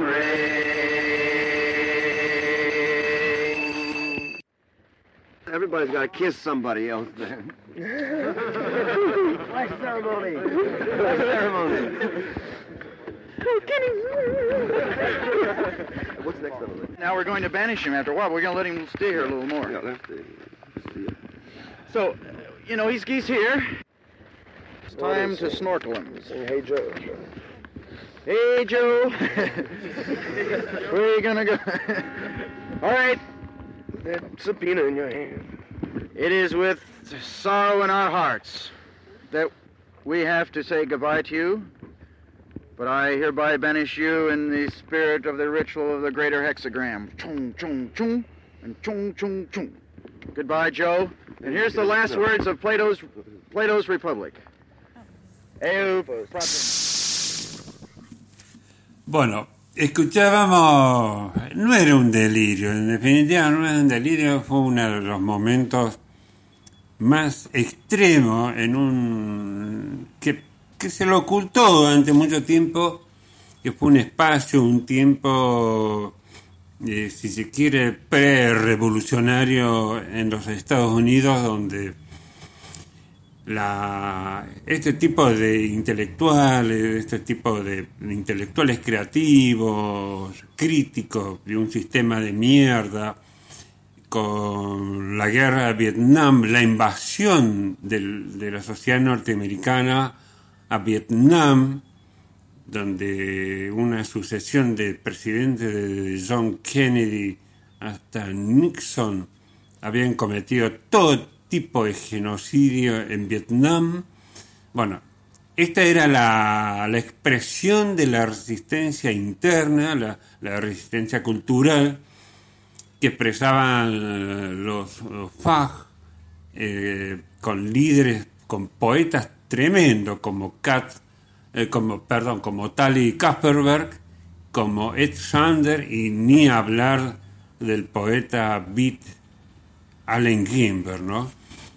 ring. Everybody's got to kiss somebody else there. Nice ceremony. Nice ceremony. What's next on the list? Now we're going to banish him after a while. We're going to let him stay here a little more. Yeah, let's see. Let's see it. So, uh, you know, he's he's here. It's time to snorkel him. Sing Hey Joe. Hey, Joe. Where are you going to go? All right. That subpoena in your hand. It is with sorrow in our hearts that we have to say goodbye to you, but I hereby banish you in the spirit of the ritual of the greater hexagram. Chung, chung, chung, and chung, chung, chung. Goodbye, Joe. And here's the last words of Plato's Plato's Republic. Eu Bueno, escuchábamos, no era un delirio, en definitiva no era un delirio, fue uno de los momentos más extremos en un que, que se lo ocultó durante mucho tiempo, que fue un espacio, un tiempo, eh, si se quiere, pre-revolucionario en los Estados Unidos, donde La, este tipo de intelectuales, este tipo de intelectuales creativos, críticos de un sistema de mierda, con la guerra de Vietnam, la invasión del, de la sociedad norteamericana, a Vietnam, donde una sucesión de presidentes de John Kennedy hasta Nixon habían cometido todo tipo de genocidio en Vietnam. Bueno, esta era la, la expresión de la resistencia interna, la, la resistencia cultural que expresaban los, los F A G, eh, con líderes, con poetas tremendos como Kat, eh, como perdón, como Tally Kasperberg, como Ed Sander, y ni hablar del poeta Beat Allen Ginsberg, ¿no?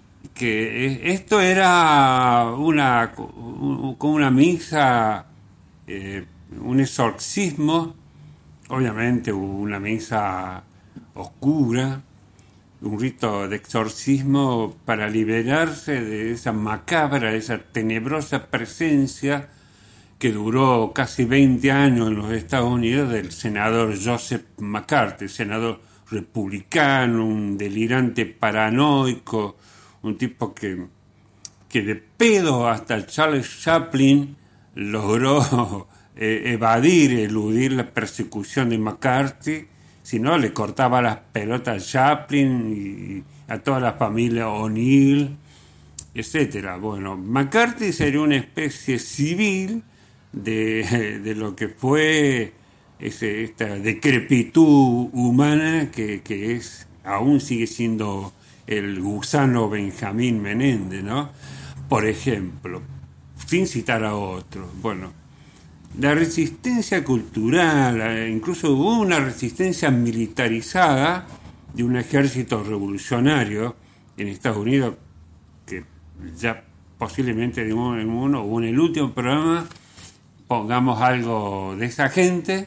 Que esto era una como una misa, eh, un exorcismo, obviamente una misa oscura, un rito de exorcismo para liberarse de esa macabra, de esa tenebrosa presencia que duró casi veinte años en los Estados Unidos del senador Joseph McCarthy, senador republicano, un delirante paranoico, un tipo que, que de pedo hasta Charles Chaplin logró eh, evadir, eludir la persecución de McCarthy. Si no, le cortaba las pelotas a Chaplin y a toda la familia O'Neill, etcétera. Bueno, McCarthy sería una especie civil de, de lo que fue ese, esta decrepitud humana que, que es, aún sigue siendo el gusano Benjamín Menéndez, ¿no? Por ejemplo, sin citar a otros, bueno, la resistencia cultural, incluso hubo una resistencia militarizada de un ejército revolucionario en Estados Unidos, que ya posiblemente en uno o en el último programa pongamos algo de esa gente,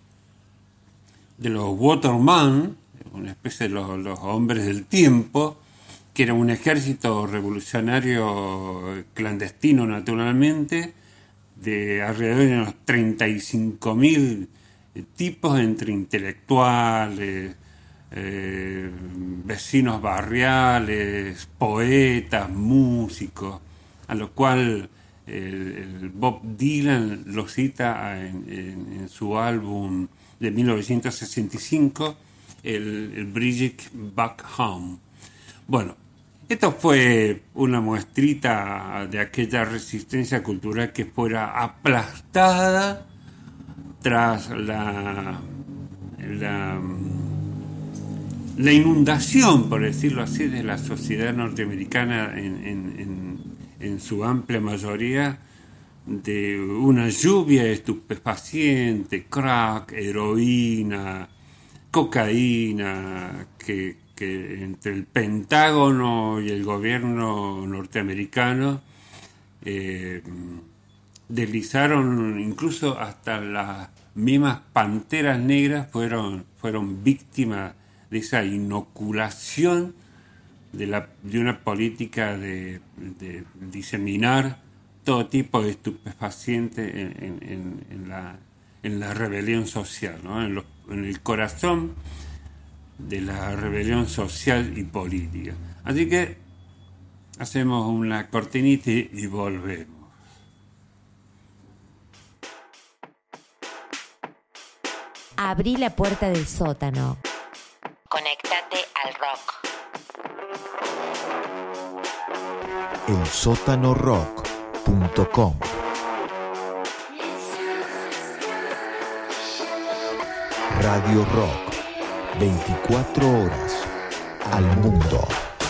de los Waterman, una especie de los, los hombres del tiempo, que era un ejército revolucionario clandestino naturalmente, de alrededor de unos treinta y cinco mil tipos entre intelectuales, eh, vecinos barriales, poetas, músicos, a lo cual el, el Bob Dylan lo cita en, en, en su álbum de mil novecientos sesenta y cinco, el, el Bridget Back Home. Bueno, esto fue una muestrita de aquella resistencia cultural que fuera aplastada tras la, la, la inundación, por decirlo así, de la sociedad norteamericana en, en, en, en su amplia mayoría, de una lluvia de estupefacientes, crack, heroína, cocaína, que, que entre el Pentágono y el gobierno norteamericano eh, deslizaron, incluso hasta las mismas panteras negras fueron, fueron víctimas de esa inoculación de, la, de una política de, de diseminar todo tipo de estupefacientes en, en, en, en, la, en la rebelión social, ¿no? En, lo, en el corazón de la rebelión social y política. Así que hacemos una cortinita y volvemos. Abrí la puerta del sótano. Conéctate al rock. el sótano rock punto com. Radio Rock, veinticuatro horas al mundo.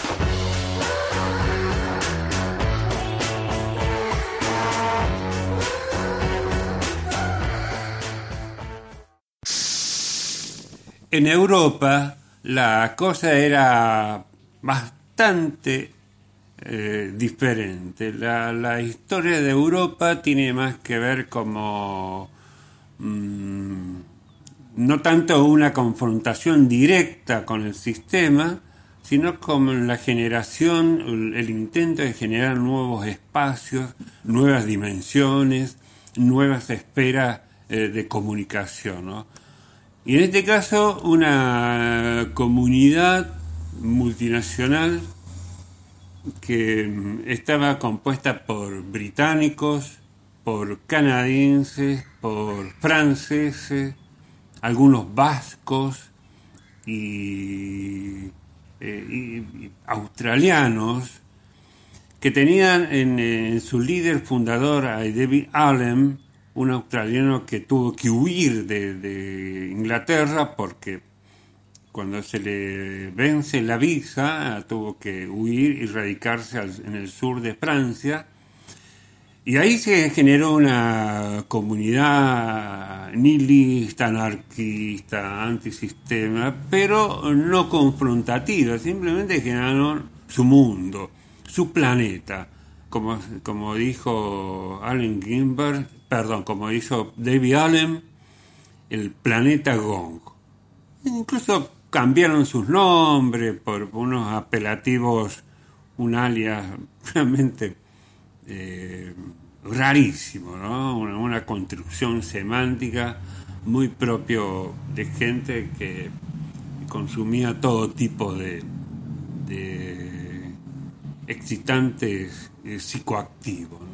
En Europa la cosa era bastante eh, diferente. La, la historia de Europa tiene más que ver como mmm, no tanto una confrontación directa con el sistema, sino como la generación, el, el intento de generar nuevos espacios, nuevas dimensiones, nuevas esferas eh, de comunicación, ¿no? Y en este caso, una comunidad multinacional que estaba compuesta por británicos, por canadienses, por franceses, algunos vascos y, eh, y, y australianos, que tenían en, en su líder fundador a David Allen, un australiano que tuvo que huir de, de Inglaterra porque cuando se le vence la visa tuvo que huir y radicarse al, en el sur de Francia. Y ahí se generó una comunidad nihilista, anarquista, antisistema, pero no confrontativa, simplemente generaron su mundo, su planeta, como, como dijo Allen Ginsberg, perdón, como dijo David Allen, el planeta Gong. Incluso cambiaron sus nombres por unos apelativos, un alias realmente eh, rarísimo, ¿no? Una, una construcción semántica muy propio de gente que consumía todo tipo de, de excitantes eh, psicoactivos, ¿no?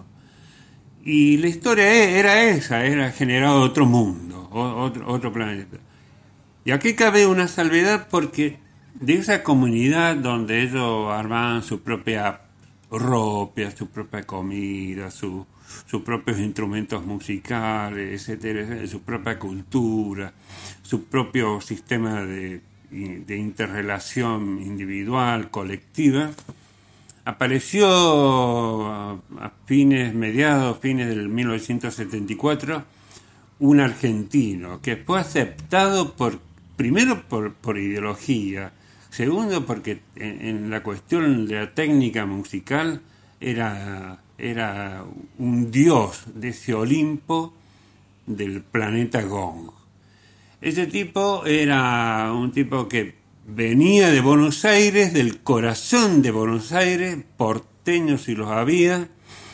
Y la historia era esa, era generar otro mundo, otro, otro planeta. Y aquí cabe una salvedad porque de esa comunidad donde ellos armaban su propia ropa, su propia comida, su, sus propios instrumentos musicales, etcétera, etcétera, su propia cultura, su propio sistema de, de interrelación individual, colectiva, apareció a, a fines, mediados, fines del mil novecientos setenta y cuatro, un argentino que fue aceptado por, primero por, por ideología, segundo porque en, en la cuestión de la técnica musical era, era un dios de ese Olimpo del planeta Gong. Ese tipo era un tipo que venía de Buenos Aires, del corazón de Buenos Aires, porteños si los había,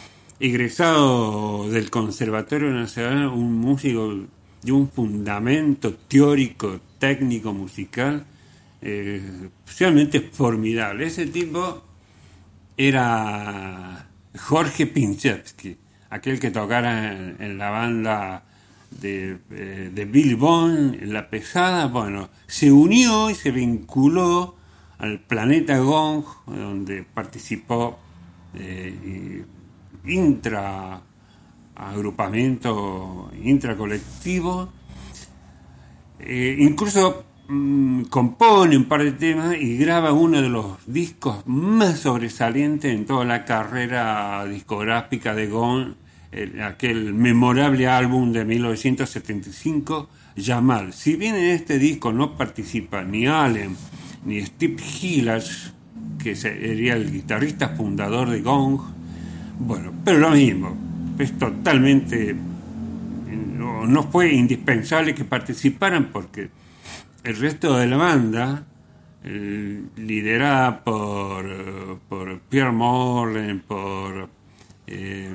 egresado del Conservatorio Nacional, un músico de un fundamento teórico, técnico, musical, eh, realmente formidable. Ese tipo era Jorge Pinchevsky, aquel que tocara en, en la banda de, eh, de Billy Bond, La Pesada. Bueno, se unió y se vinculó al planeta Gong, donde participó eh, intra agrupamiento intracolectivo, eh, incluso mmm, compone un par de temas y graba uno de los discos más sobresalientes en toda la carrera discográfica de Gong, el, aquel memorable álbum de mil novecientos setenta y cinco, Jamal. Si bien en este disco no participa ni Allen ni Steve Hillage, que sería el guitarrista fundador de Gong, bueno, pero lo mismo, es totalmente, no, no fue indispensable que participaran porque el resto de la banda, eh, liderada por, por Pierre Morlen, por eh,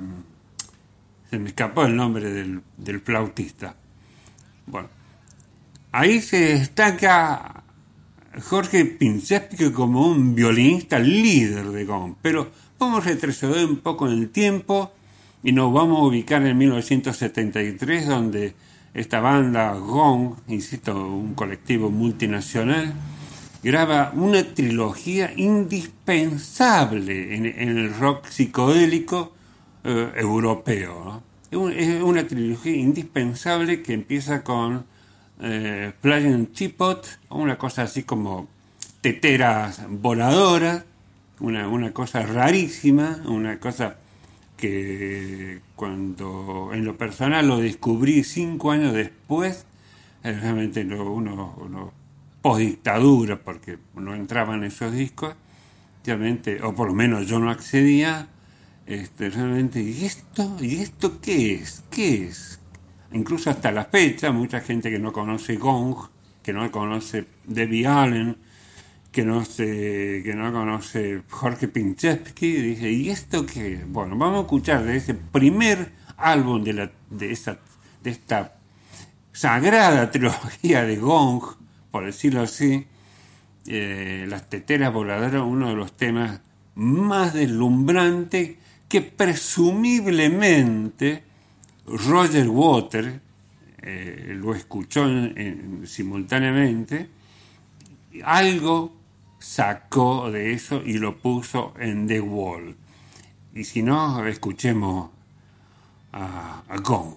se me escapó el nombre del, del flautista. Bueno, ahí se destaca Jorge Pinchevsky como un violinista líder de Gong, pero vamos a retroceder un poco en el tiempo y nos vamos a ubicar en mil novecientos setenta y tres, donde esta banda Gong, insisto, un colectivo multinacional, graba una trilogía indispensable en, en el rock psicodélico eh, europeo, ¿no? Es una trilogía indispensable que empieza con eh, Flying Teapot, una cosa así como teteras voladoras, una, una cosa rarísima, una cosa que cuando en lo personal lo descubrí cinco años después, realmente no, uno, uno post dictadura, porque no entraban esos discos, realmente, o por lo menos yo no accedía, este, realmente, ¿y esto? ¿Y esto qué es? ¿Qué es? Incluso hasta la fecha, mucha gente que no conoce Gong, que no conoce Debbie Allen, que no se, que no conoce Jorge Pinchevsky, dice, ¿y esto qué? Bueno, vamos a escuchar de ese primer álbum de la de esa de esta sagrada trilogía de Gong, por decirlo así, eh, Las teteras voladoras, uno de los temas más deslumbrante que presumiblemente Roger Waters eh, lo escuchó en, en, simultáneamente, algo sacó de eso y lo puso en The Wall. Y si no, escuchemos a, a Gong.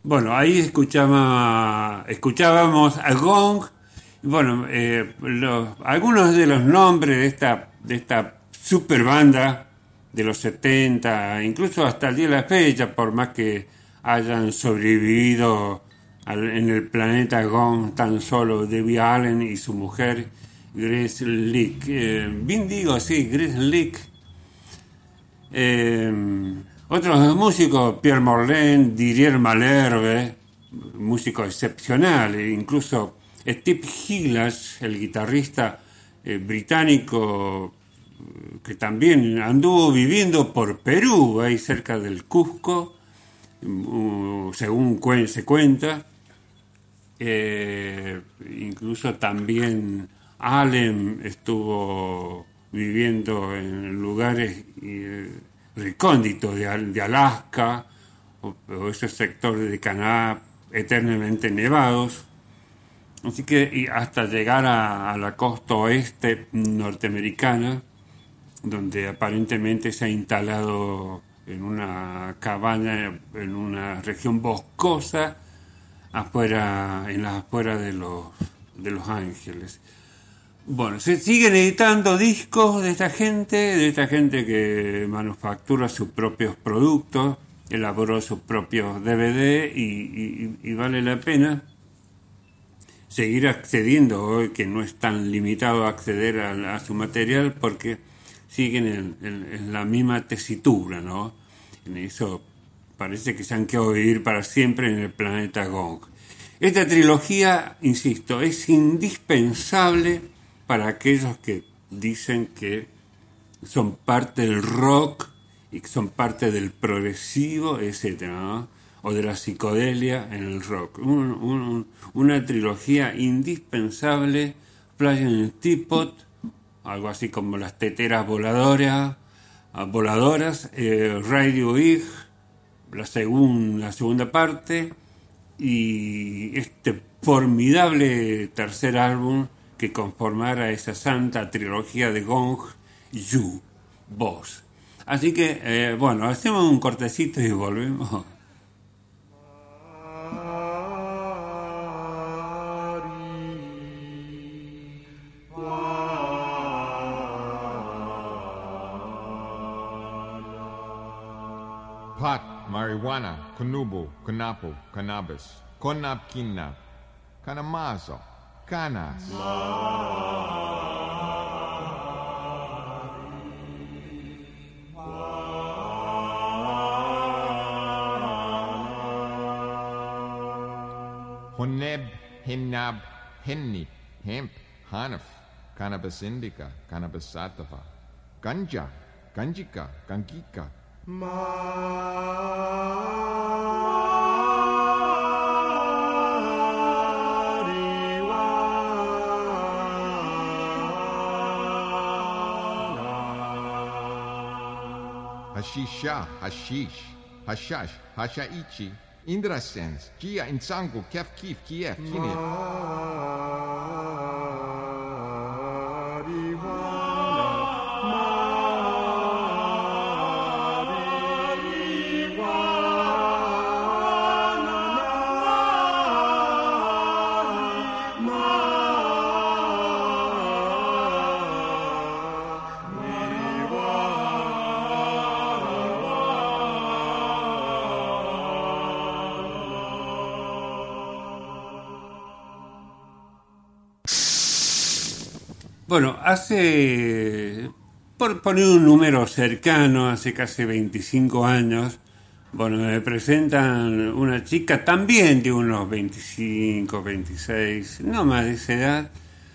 Bueno, ahí escuchaba, escuchábamos a Gong. Bueno, eh, los, algunos de los nombres de esta, de esta super banda de los setenta, incluso hasta el día de la fecha, por más que hayan sobrevivido al, en el planeta Gong tan solo Debbie Allen y su mujer Grace Lick. Eh, bien digo, sí, Grace Lick. Eh, Otros músicos, Pierre Morlaine, Didier Malherbe, músico excepcional, e incluso Steve Hillers, el guitarrista eh, británico que también anduvo viviendo por Perú, ahí cerca del Cusco, uh, según cuen- se cuenta. Eh, incluso también Allen estuvo viviendo en lugares eh, recónditos de, de Alaska o, o esos sectores de Canadá eternamente nevados. Así que y hasta llegar a, a la costa oeste norteamericana, donde aparentemente se ha instalado en una cabaña en una región boscosa afuera, en las afueras de los, de Los Ángeles. Bueno, se siguen editando discos de esta gente, de esta gente que manufactura sus propios productos, elaboró sus propios D V D y, y, y vale la pena seguir accediendo hoy, que no es tan limitado a acceder a, a su material, porque siguen en, en, en la misma tesitura, ¿no? En eso parece que se han quedado vivir para siempre en el planeta Gong. Esta trilogía, insisto, es indispensable para aquellos que dicen que son parte del rock y que son parte del progresivo, etcétera, ¿no? O de la psicodelia en el rock. Un, un, una trilogía indispensable, Flying Teapot, algo así como Las Teteras Voladoras, voladoras eh, Radio Ig, la, segun, la segunda parte, y este formidable tercer álbum que conformara esa santa trilogía de Gong, You, Vos. Así que, eh, bueno, hacemos un cortecito y volvemos. Pot, marijuana, kunubu, kunapu, cannabis, konap kinap, kanamazo, canas. Honeb, hinab, henni, hemp, hanaf, cannabis indica, cannabis sativa, ganja, ganjika, gangika. Hashisha, hashish, hashash, hashaichi, indrasens, gia insangu, kef kif, kief, kinif. Bueno, hace, por poner un número cercano, hace casi veinticinco años, bueno, me presentan una chica también de unos veinticinco, veintiséis, no más de esa edad,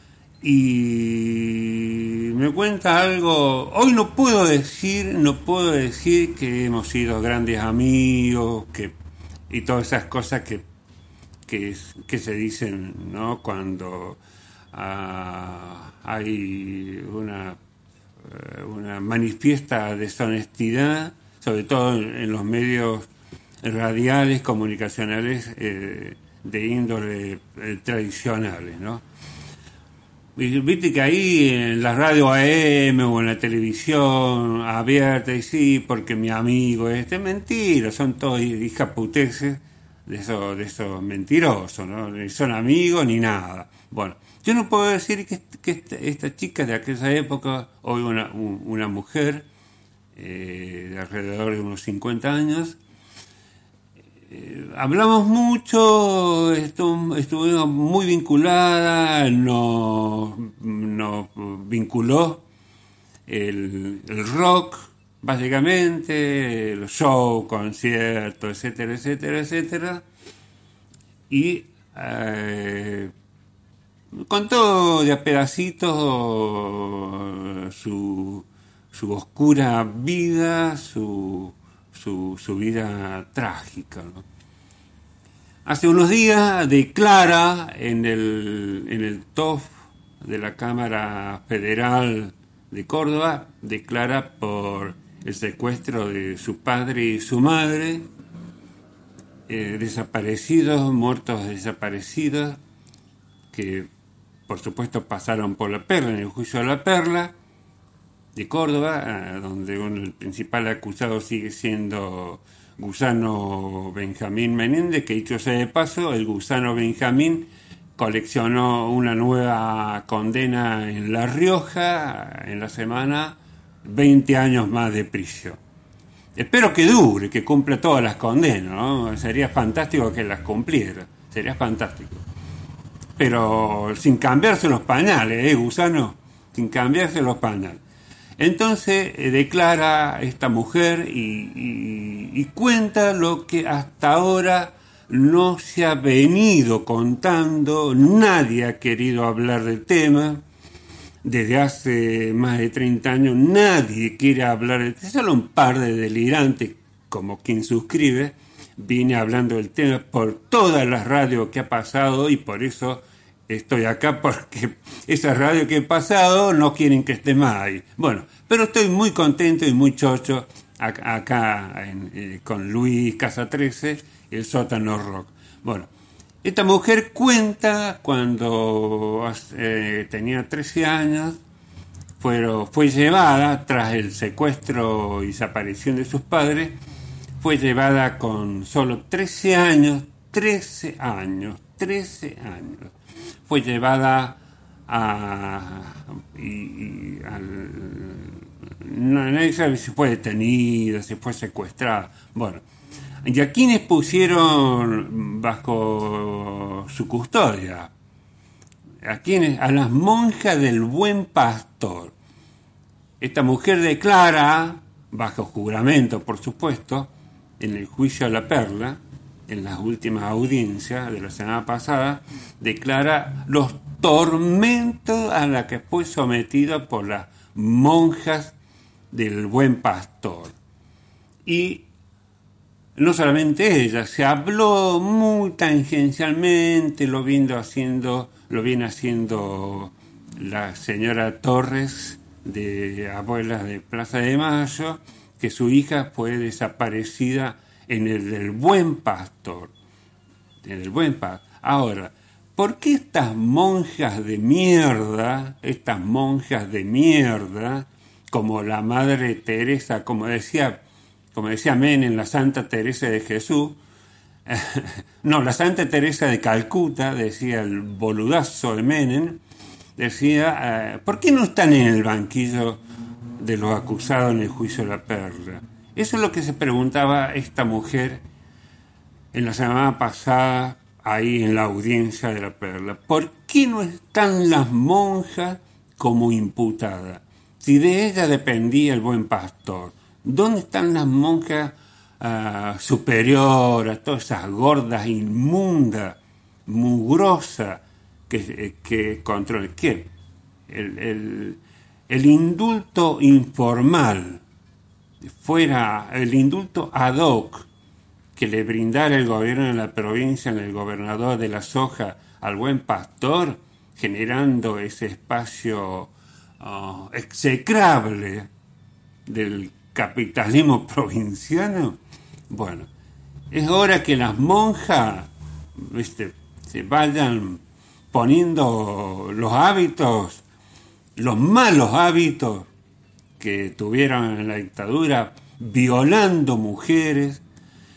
y me cuenta algo. Hoy no puedo decir, no puedo decir que hemos sido grandes amigos, que y todas esas cosas que, que, que se dicen, ¿no? Cuando Uh, hay una, uh, una manifiesta deshonestidad, sobre todo en, en los medios radiales, comunicacionales eh, de índole eh, tradicionales, ¿no? Y viste que ahí en la radio A M o en la televisión abierta, y sí, porque mi amigo este, mentira, son todos hijaputeces de esos, de esos mentirosos, ¿no? Ni son amigos ni nada. Bueno, yo no puedo decir que, que esta, esta chica de aquella época, hoy una, una mujer eh, de alrededor de unos cincuenta años, eh, hablamos mucho, estu, estuvimos muy vinculada, nos, nos vinculó el, el rock, básicamente, los shows, conciertos, etcétera, etcétera, etcétera, y eh, contó de a pedacitos su, su oscura vida, su, su, su vida trágica, ¿no? Hace unos días declara en el, en el T O F de la Cámara Federal de Córdoba, declara por el secuestro de su padre y su madre, eh, desaparecidos, muertos desaparecidos, que por supuesto pasaron por La Perla, en el juicio de La Perla de Córdoba, donde uno, el principal acusado sigue siendo Gusano Benjamín Menéndez, que dicho sea de paso, el Gusano Benjamín coleccionó una nueva condena en La Rioja en la semana, veinte años más de prisión. Espero que dure, que cumpla todas las condenas, ¿no? Sería fantástico que las cumpliera, sería fantástico. Pero sin cambiarse los pañales, ¿eh, Gusano? Sin cambiarse los pañales. Entonces eh, declara esta mujer y, y, y cuenta lo que hasta ahora no se ha venido contando, nadie ha querido hablar del tema. Desde hace más de treinta años nadie quiere hablar del tema, solo un par de delirantes, como quien suscribe, viene hablando del tema por todas las radios que ha pasado, y por eso estoy acá, porque esas radios que he pasado no quieren que esté más ahí. Bueno, pero estoy muy contento y muy chocho acá en, eh, con Luis Casa trece, el Sótano Rock. Bueno, esta mujer cuenta cuando eh, tenía trece años, fue, fue llevada, tras el secuestro y desaparición de sus padres, fue llevada con solo trece años, trece años, trece años. Fue llevada a... Y, y al, no, nadie sabe si fue detenida, si fue secuestrada. Bueno, ¿y a quiénes pusieron bajo su custodia? ¿A quiénes? A las monjas del Buen Pastor. Esta mujer declara, bajo juramento por supuesto, en el juicio a La Perla, en las últimas audiencias de la semana pasada, declara los tormentos a los que fue sometida por las monjas del Buen Pastor. Y no solamente ella, se habló muy tangencialmente, lo viene haciendo, lo viene haciendo la señora Torres, de Abuelas de Plaza de Mayo, que su hija fue desaparecida en el del Buen Pastor. En el Buen Pastor. Ahora, ¿por qué estas monjas de mierda, estas monjas de mierda, como la Madre Teresa, como decía, como decía Menem, la Santa Teresa de Jesús, no, la Santa Teresa de Calcuta, decía el boludazo de Menem, decía, eh, ¿por qué no están en el banquillo de los acusados en el juicio de La Perla? Eso es lo que se preguntaba esta mujer en la semana pasada, ahí en la audiencia de La Perla. ¿Por qué no están las monjas como imputadas? Si de ella dependía el Buen Pastor, ¿dónde están las monjas uh, superioras, todas esas gordas, inmundas, mugrosas, que, que controlan? ¿Qué? El, el, el indulto informal, fuera el indulto ad hoc que le brindara el gobierno de la provincia en el gobernador de La Soja al Buen Pastor, generando ese espacio uh, execrable del capitalismo provinciano. Bueno, es hora que las monjas, ¿viste?, se vayan poniendo los hábitos, los malos hábitos que tuvieron en la dictadura, violando mujeres,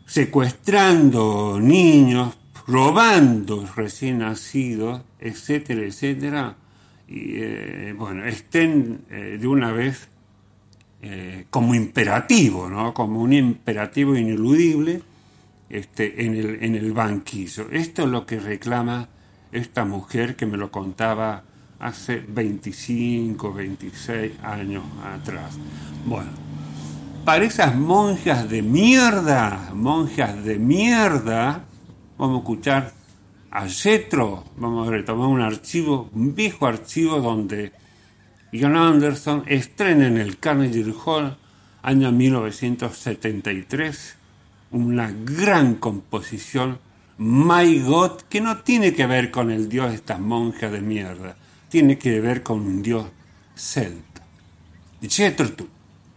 secuestrando niños, robando recién nacidos, etcétera, etcétera, y eh, bueno, estén eh, de una vez eh, como imperativo, ¿no? Como un imperativo ineludible este, en, el, en el banquillo. Esto es lo que reclama esta mujer que me lo contaba hace veinticinco, veintiséis años atrás. Bueno, para esas monjas de mierda, monjas de mierda, vamos a escuchar a Jethro, vamos a retomar un archivo, un viejo archivo donde Ian Anderson estrena en el Carnegie Hall, año mil novecientos setenta y tres, una gran composición, My God, que no tiene que ver con el dios de estas monjas de mierda, tiene que ver con un dios celta. Jethro Tull.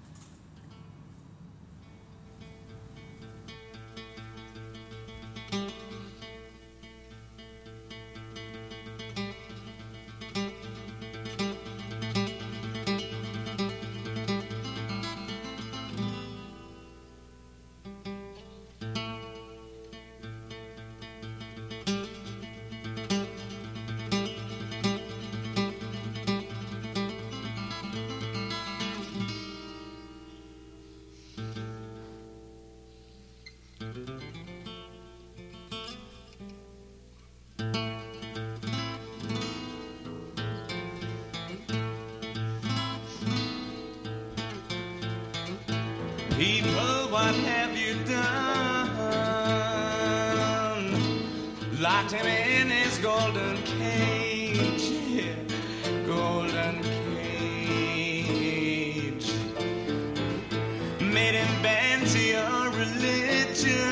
People, what have you done? Locked him in his golden cage, yeah, golden cage. Made him bend to your religion.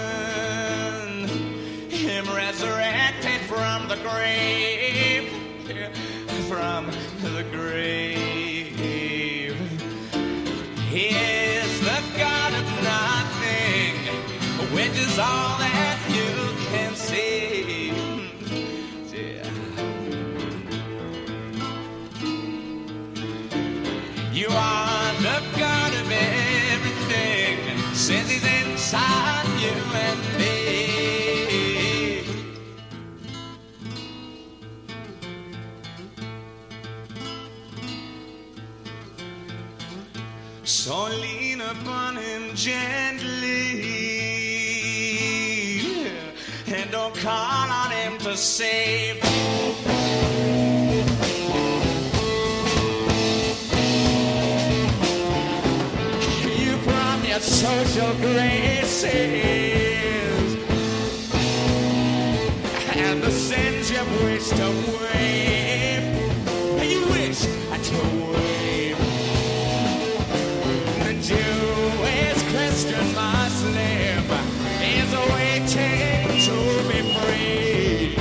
Him resurrected from the grave, yeah, from the grave. He is the God of nothing, which is all that you can see. Yeah. You are the God of everything, since He's inside you and me. So lean upon Him gently, and don't call on Him to save. You from your social graces and the sins you wish to wave. You wish to wave. Jewish, Christian, Muslim is waiting to be free.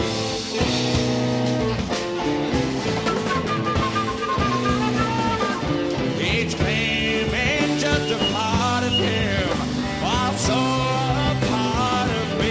Each claiming just a part of him, also a part of me.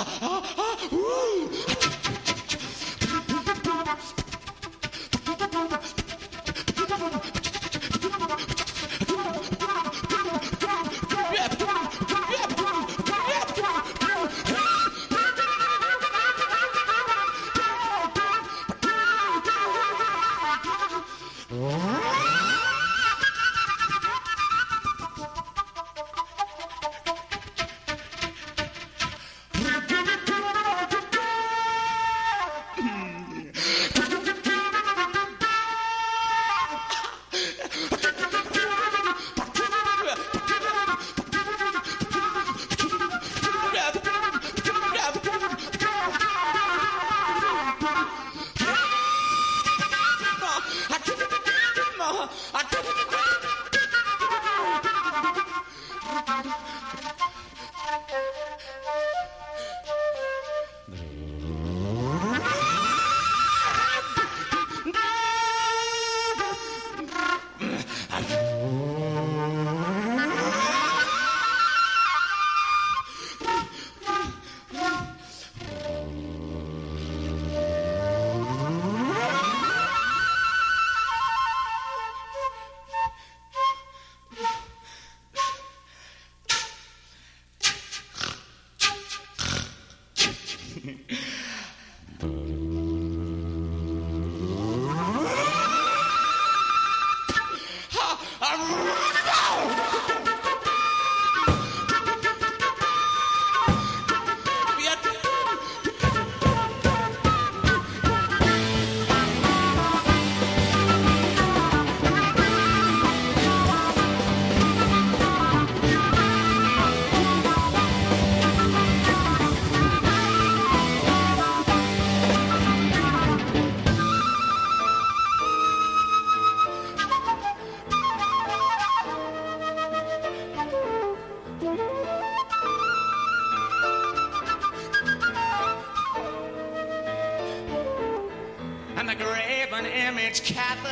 And the graven image Catholic,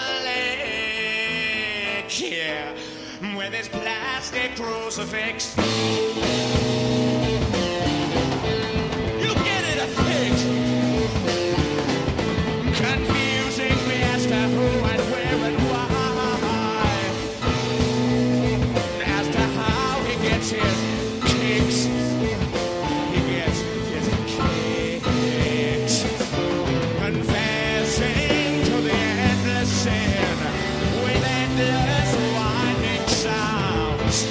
yeah, with his plastic crucifix. You get it a fix. Confusing me as to who and where and why, as to how he gets his kicks. He gets his kicks. Confessing to the endless sin with endless winding sounds.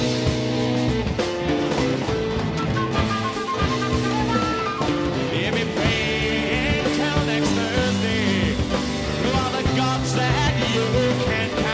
If he praying till next Thursday to all the gods that you can count.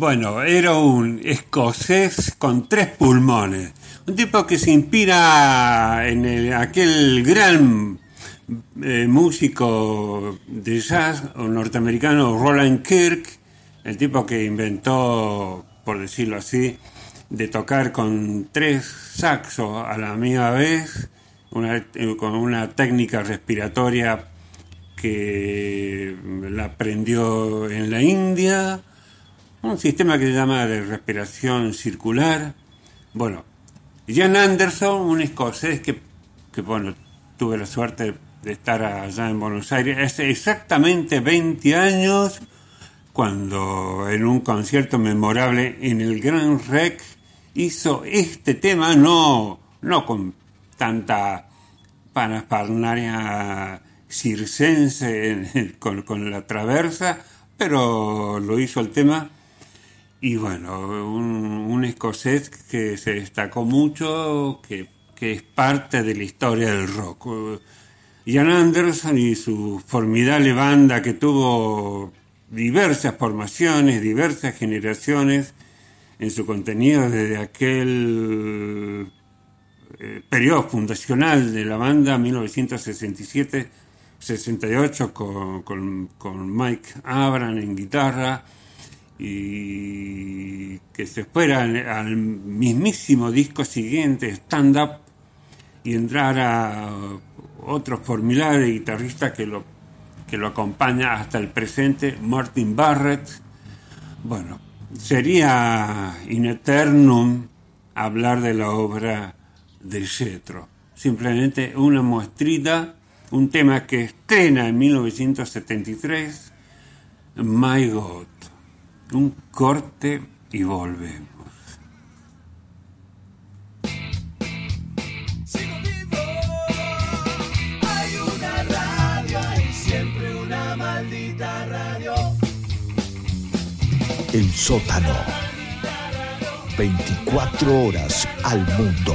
Bueno, era un escocés con tres pulmones. Un tipo que se inspira en el, aquel gran eh, músico de jazz norteamericano Roland Kirk, el tipo que inventó, por decirlo así, de tocar con tres saxos a la misma vez, una, con una técnica respiratoria que la aprendió en la India, un sistema que se llama de respiración circular. Bueno, Jan Anderson, un escocés que, que bueno, tuve la suerte de estar allá en Buenos Aires hace exactamente veinte años, cuando en un concierto memorable en el Gran Rex hizo este tema, no, no con tanta parafernalia circense con, con la traversa, pero lo hizo el tema. Y bueno, un, un escocés que se destacó mucho, que, que es parte de la historia del rock. Jan Anderson y su formidable banda, que tuvo diversas formaciones, diversas generaciones en su contenido, desde aquel eh, periodo fundacional de la banda, mil novecientos sesenta y siete sesenta y ocho, con, con, con Mike Abram en guitarra, y que se fuera al mismísimo disco siguiente, Stand Up, y entrara otro formidable guitarrista que lo, que lo acompaña hasta el presente, Martin Barrett. Bueno, sería in eternum hablar de la obra de Jethro. Simplemente una muestrita, un tema que estrena en mil novecientos setenta y tres, My God. Un corte y volvemos. Sigo vivo, hay una radio, hay siempre una maldita radio. El sótano. veinticuatro horas al mundo.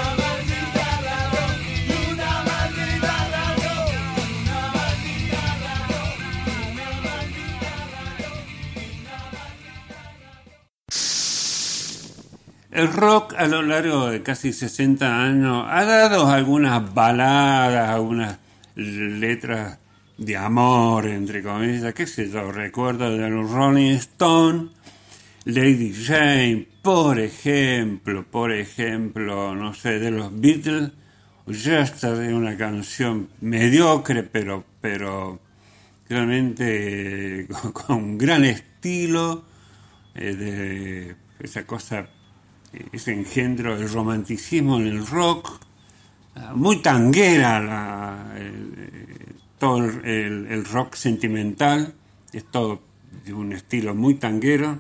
El rock a lo largo de casi sesenta años ha dado algunas baladas, algunas letras de amor, entre comillas, qué sé yo, recuerdo de los Rolling Stones, Lady Jane, por ejemplo, por ejemplo, no sé, de los Beatles, Yesterday, una canción mediocre, pero, pero realmente eh, con, con un gran estilo, eh, de esa cosa, ese engendro del romanticismo en el rock, muy tanguera la, el, todo el, el, el rock sentimental, es todo de un estilo muy tanguero.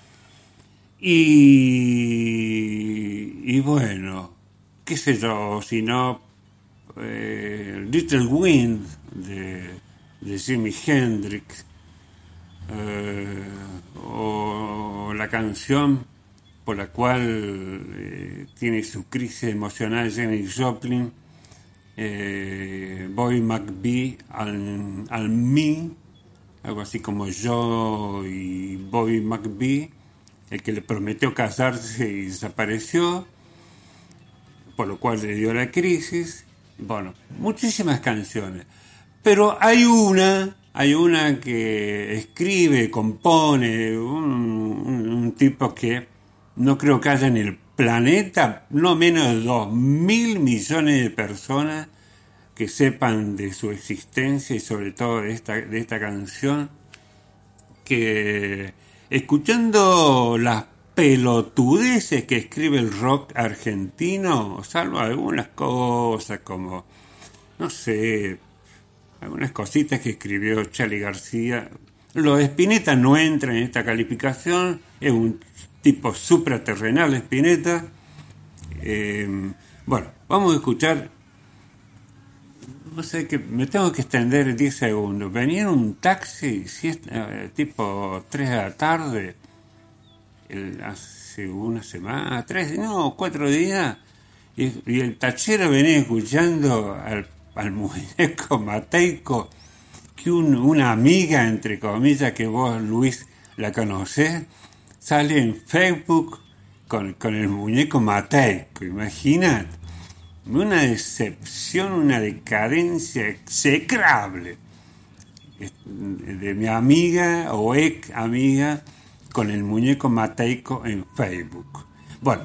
Y, y bueno, qué sé yo, si no, eh, Little Wind de, de Jimi Hendrix, eh, o la canción por la cual eh, tiene su crisis emocional Janis Joplin, eh, Bobby McGee al, al Me, algo así como yo y Bobby McGee, el que le prometió casarse y desapareció, por lo cual le dio la crisis. Bueno, muchísimas canciones, pero hay una, hay una que escribe, compone, un, un, un tipo que no creo que haya en el planeta no menos de dos mil millones de personas que sepan de su existencia y sobre todo de esta, de esta canción, que escuchando las pelotudeces que escribe el rock argentino, salvo algunas cosas como, no sé, algunas cositas que escribió Charly García, lo de Spinetta no entra en esta calificación, es un tipo supraterrenal Spinetta. Eh, bueno, vamos a escuchar, no sé, que me tengo que extender diez segundos. Venía en un taxi, siesta, tipo tres de la tarde, el, hace una semana, tres, no, cuatro días, y, y el tachero venía escuchando al, al muñeco Mateico, que un, una amiga, entre comillas, que vos, Luis, la conocés, sale en Facebook con, con el muñeco Mateico, imagínate. Una decepción, una decadencia execrable de mi amiga o ex amiga con el muñeco Mateico en Facebook. Bueno,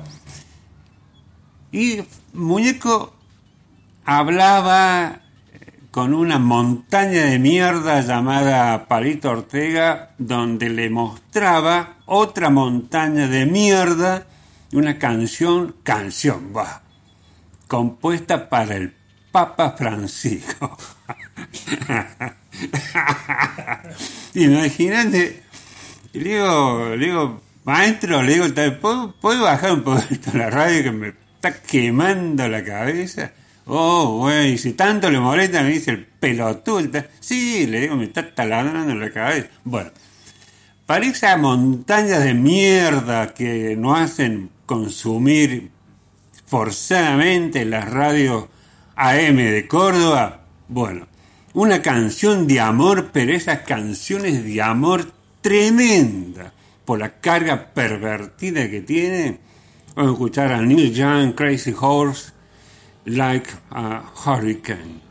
y muñeco hablaba con una montaña de mierda llamada Palito Ortega, donde le mostraba otra montaña de mierda, una canción, canción, va, compuesta para el Papa Francisco. Imagínate, le digo, le digo, maestro, le digo, ¿puedo, ¿puedo bajar un poquito la radio que me está quemando la cabeza? Oh, güey, si tanto le molesta, me dice el pelotudo. Sí, le digo, me está taladrando la cabeza. Bueno, para esa montaña de mierda que nos hacen consumir forzadamente las radios A M de Córdoba, bueno, una canción de amor, pero esas canciones de amor tremenda por la carga pervertida que tiene. Vamos a escuchar a Neil Young, Crazy Horse, Like a Hurricane.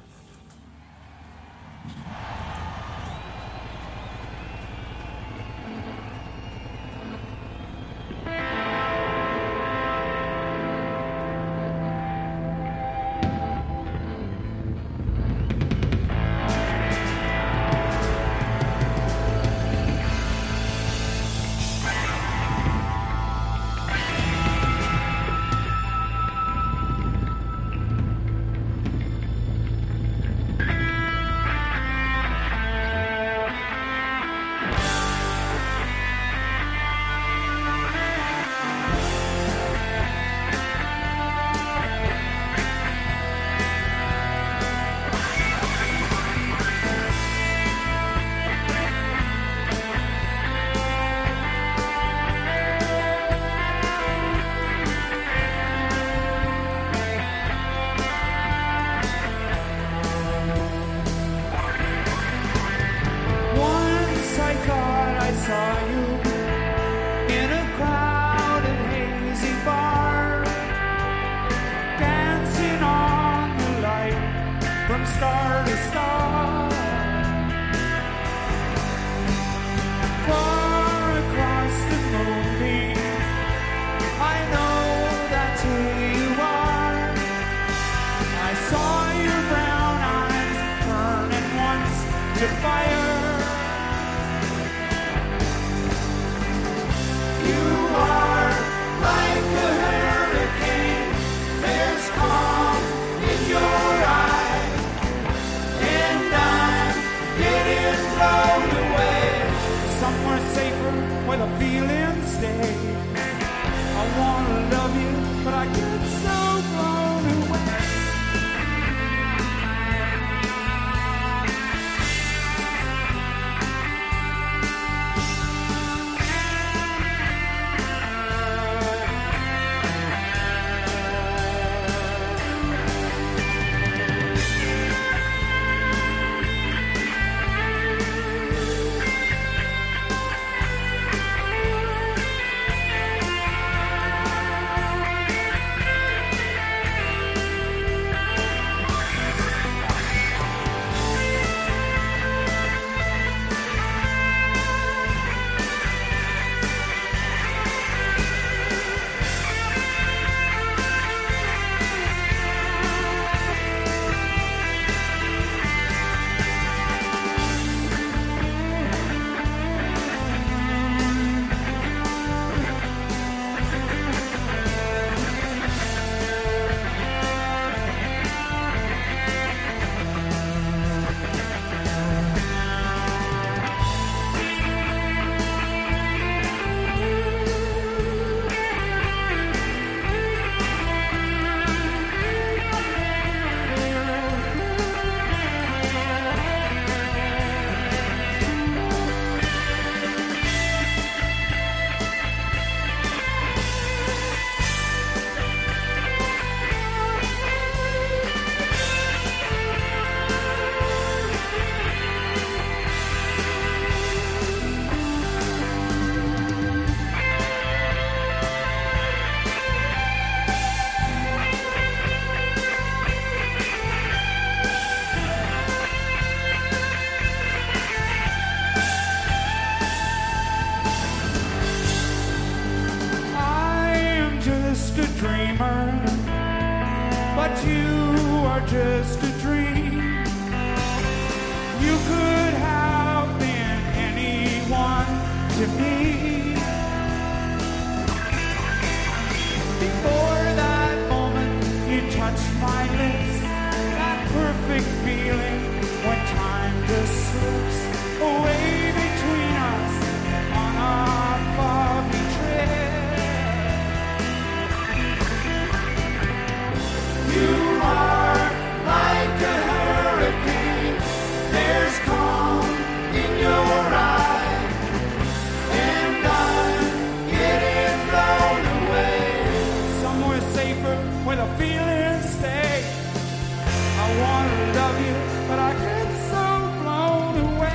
just a dream. You could have been anyone to me. Before that moment you touched my lips, that perfect feeling when time just slips away between us on our foggy trip. You are like a hurricane, there's calm in your eyes, and I'm getting blown away. Somewhere safer where the feelings stay. I want to love you, but I get so blown away.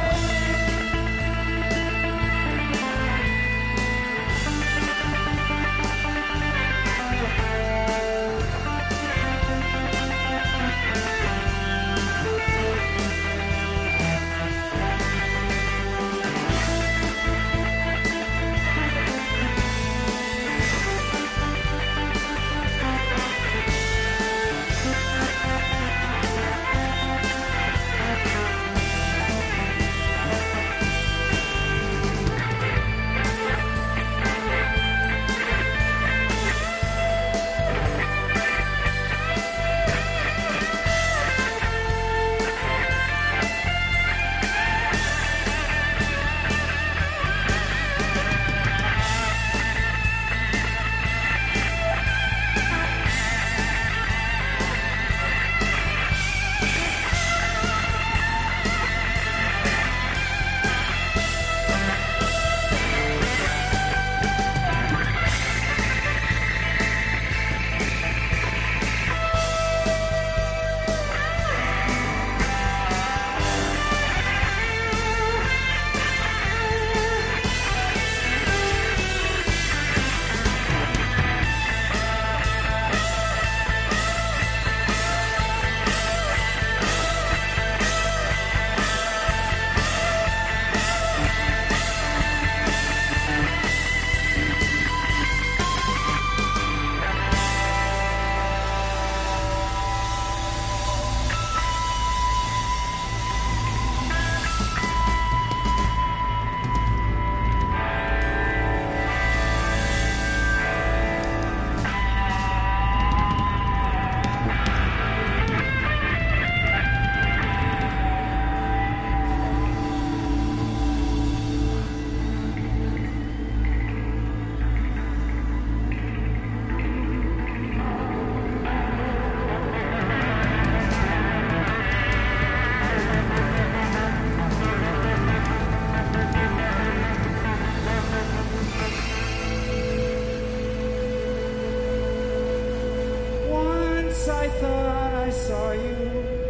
I thought I saw you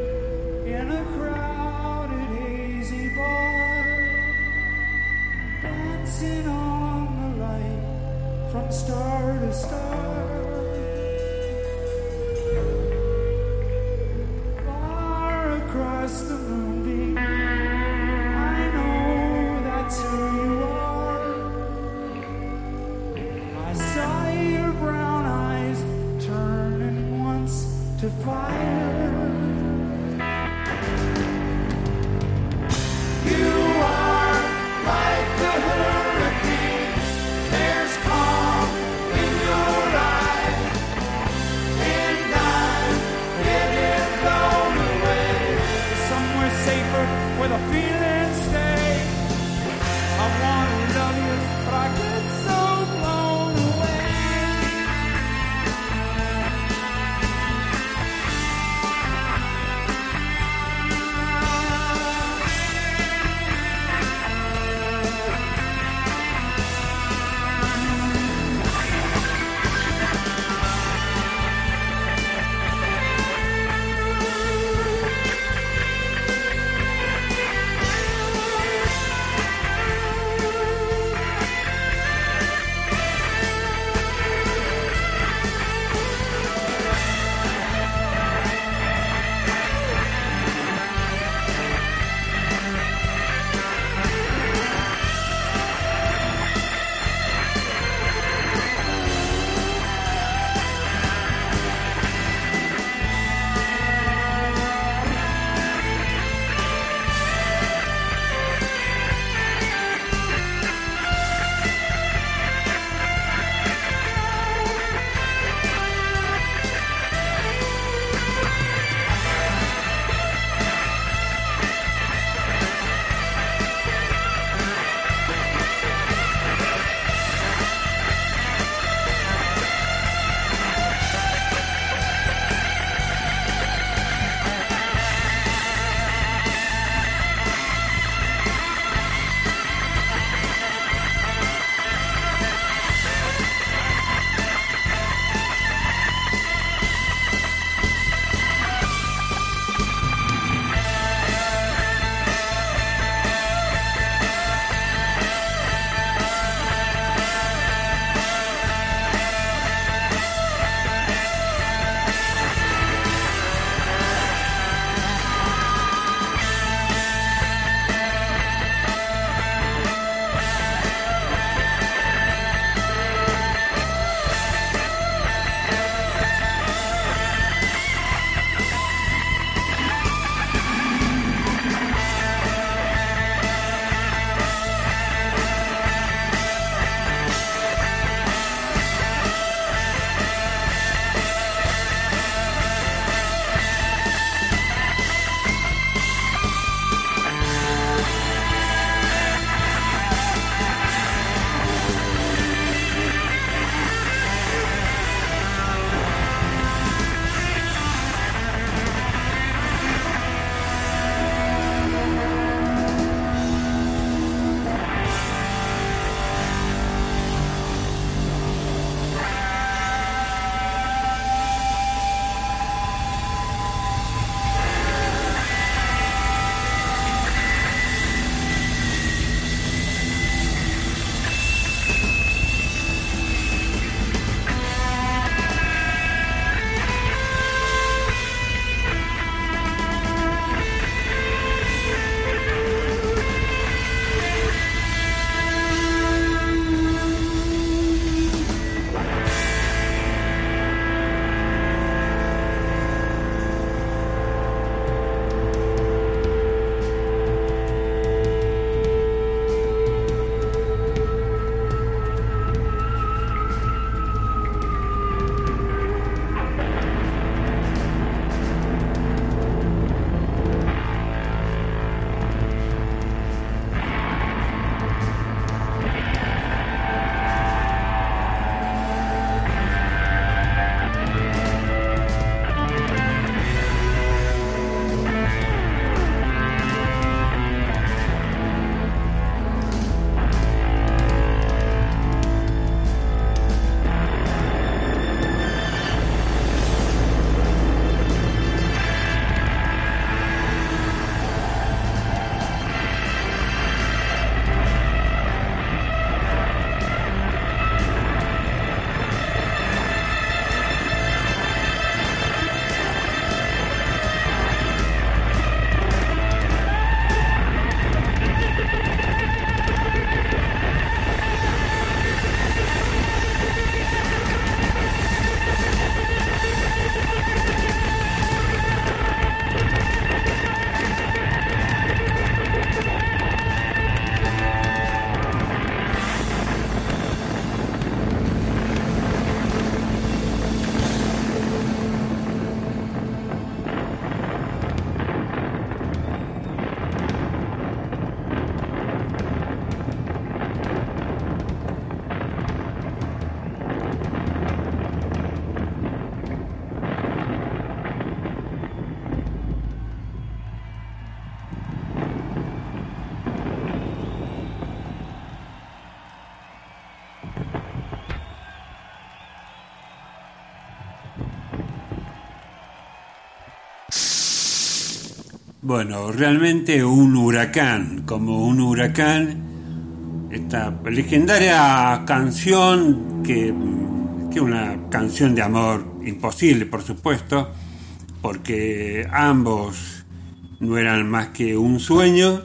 in a crowded, hazy bar, dancing on the light from star to star. Far across the moonbeam, I know that's who you are. I saw your brown eyes turning once to fire. You are like a hurricane, there's calm in your Bueno, realmente un huracán, como un huracán, esta legendaria canción que, que es una canción de amor imposible, por supuesto, porque ambos no eran más que un sueño.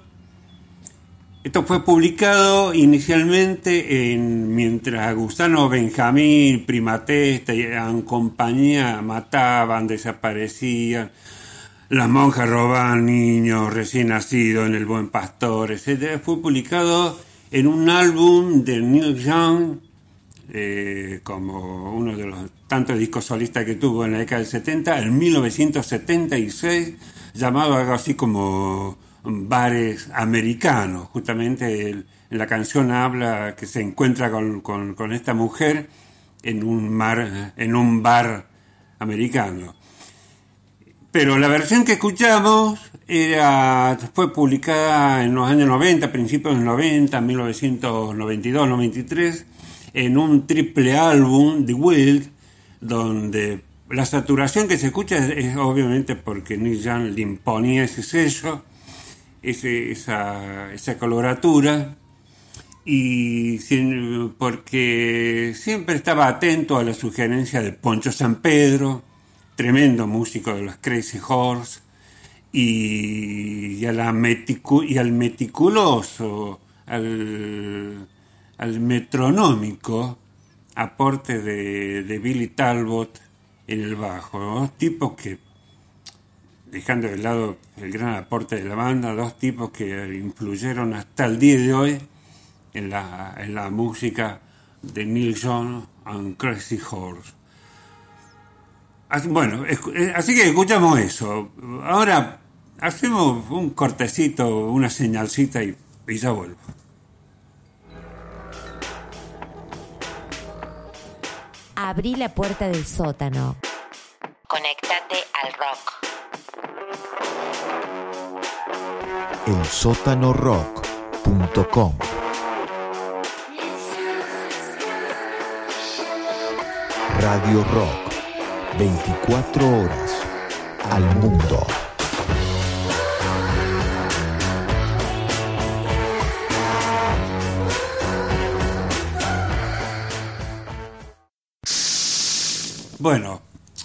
Esto fue publicado inicialmente en, mientras Gusano Benjamín, Primatesta y en compañía mataban, desaparecían, las monjas robaban niños recién nacidos en El Buen Pastor, etcétera. Fue publicado en un álbum de Neil Young, eh, como uno de los tantos discos solistas que tuvo en la década del setenta, en mil novecientos setenta y seis, llamado algo así como Bares Americanos. Justamente el, en la canción habla que se encuentra con, con, con esta mujer en un, mar, en un bar americano. Pero la versión que escuchamos era, fue publicada en los años noventa, principios de los noventa, mil novecientos noventa y dos noventa y tres, en un triple álbum, The Wild, donde la saturación que se escucha es, es obviamente porque Neil Young le imponía ese sello, ese, esa, esa coloratura, y sin, porque siempre estaba atento a la sugerencia de Poncho San Pedro, tremendo músico de los Crazy Horse, y, y, a la meticu, y al meticuloso, al, al metronómico aporte de, de Billy Talbot en el bajo. Dos tipos que, dejando de lado el gran aporte de la banda, dos tipos que influyeron hasta el día de hoy en la, en la música de Neil Young and Crazy Horse. Así, bueno, así que escuchamos eso. Ahora hacemos un cortecito, una señalcita y, y ya vuelvo. Abrí la puerta del sótano. Conéctate al rock. el sótano rock punto com. Radio Rock, veinticuatro horas al mundo. Bueno,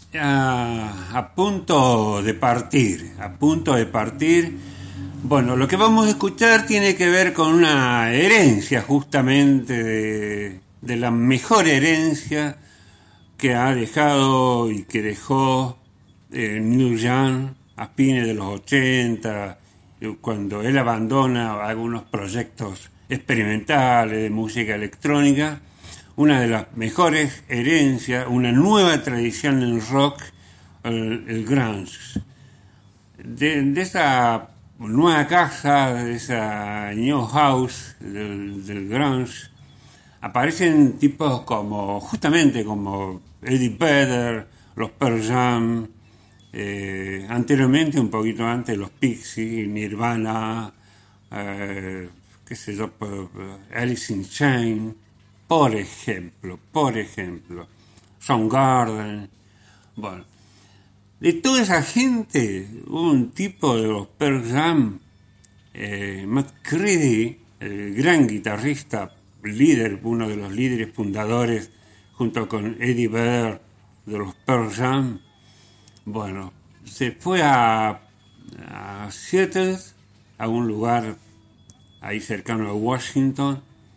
a, a punto de partir, a punto de partir. Bueno, lo que vamos a escuchar tiene que ver con una herencia, justamente, de, de la mejor herencia que ha dejado y que dejó eh, Neil Young a fines de los ochenta, cuando él abandona algunos proyectos experimentales de música electrónica. Una de las mejores herencias, una nueva tradición en el rock, el, el grunge. De, de esa nueva casa, de esa new house del, del grunge, aparecen tipos como, justamente como Eddie Vedder, los Pearl Jam, eh, anteriormente, un poquito antes, los Pixies, Nirvana, eh, qué sé yo, Alice in Chains, por ejemplo, por ejemplo, Soundgarden. Bueno, de toda esa gente, un tipo de los Pearl Jam, eh, Matt Creedy, el gran guitarrista, líder, uno de los líderes fundadores, junto con Eddie Vedder de los Pearl Jam, bueno, se fue a, a Seattle, a un lugar ahí cercano a Washington,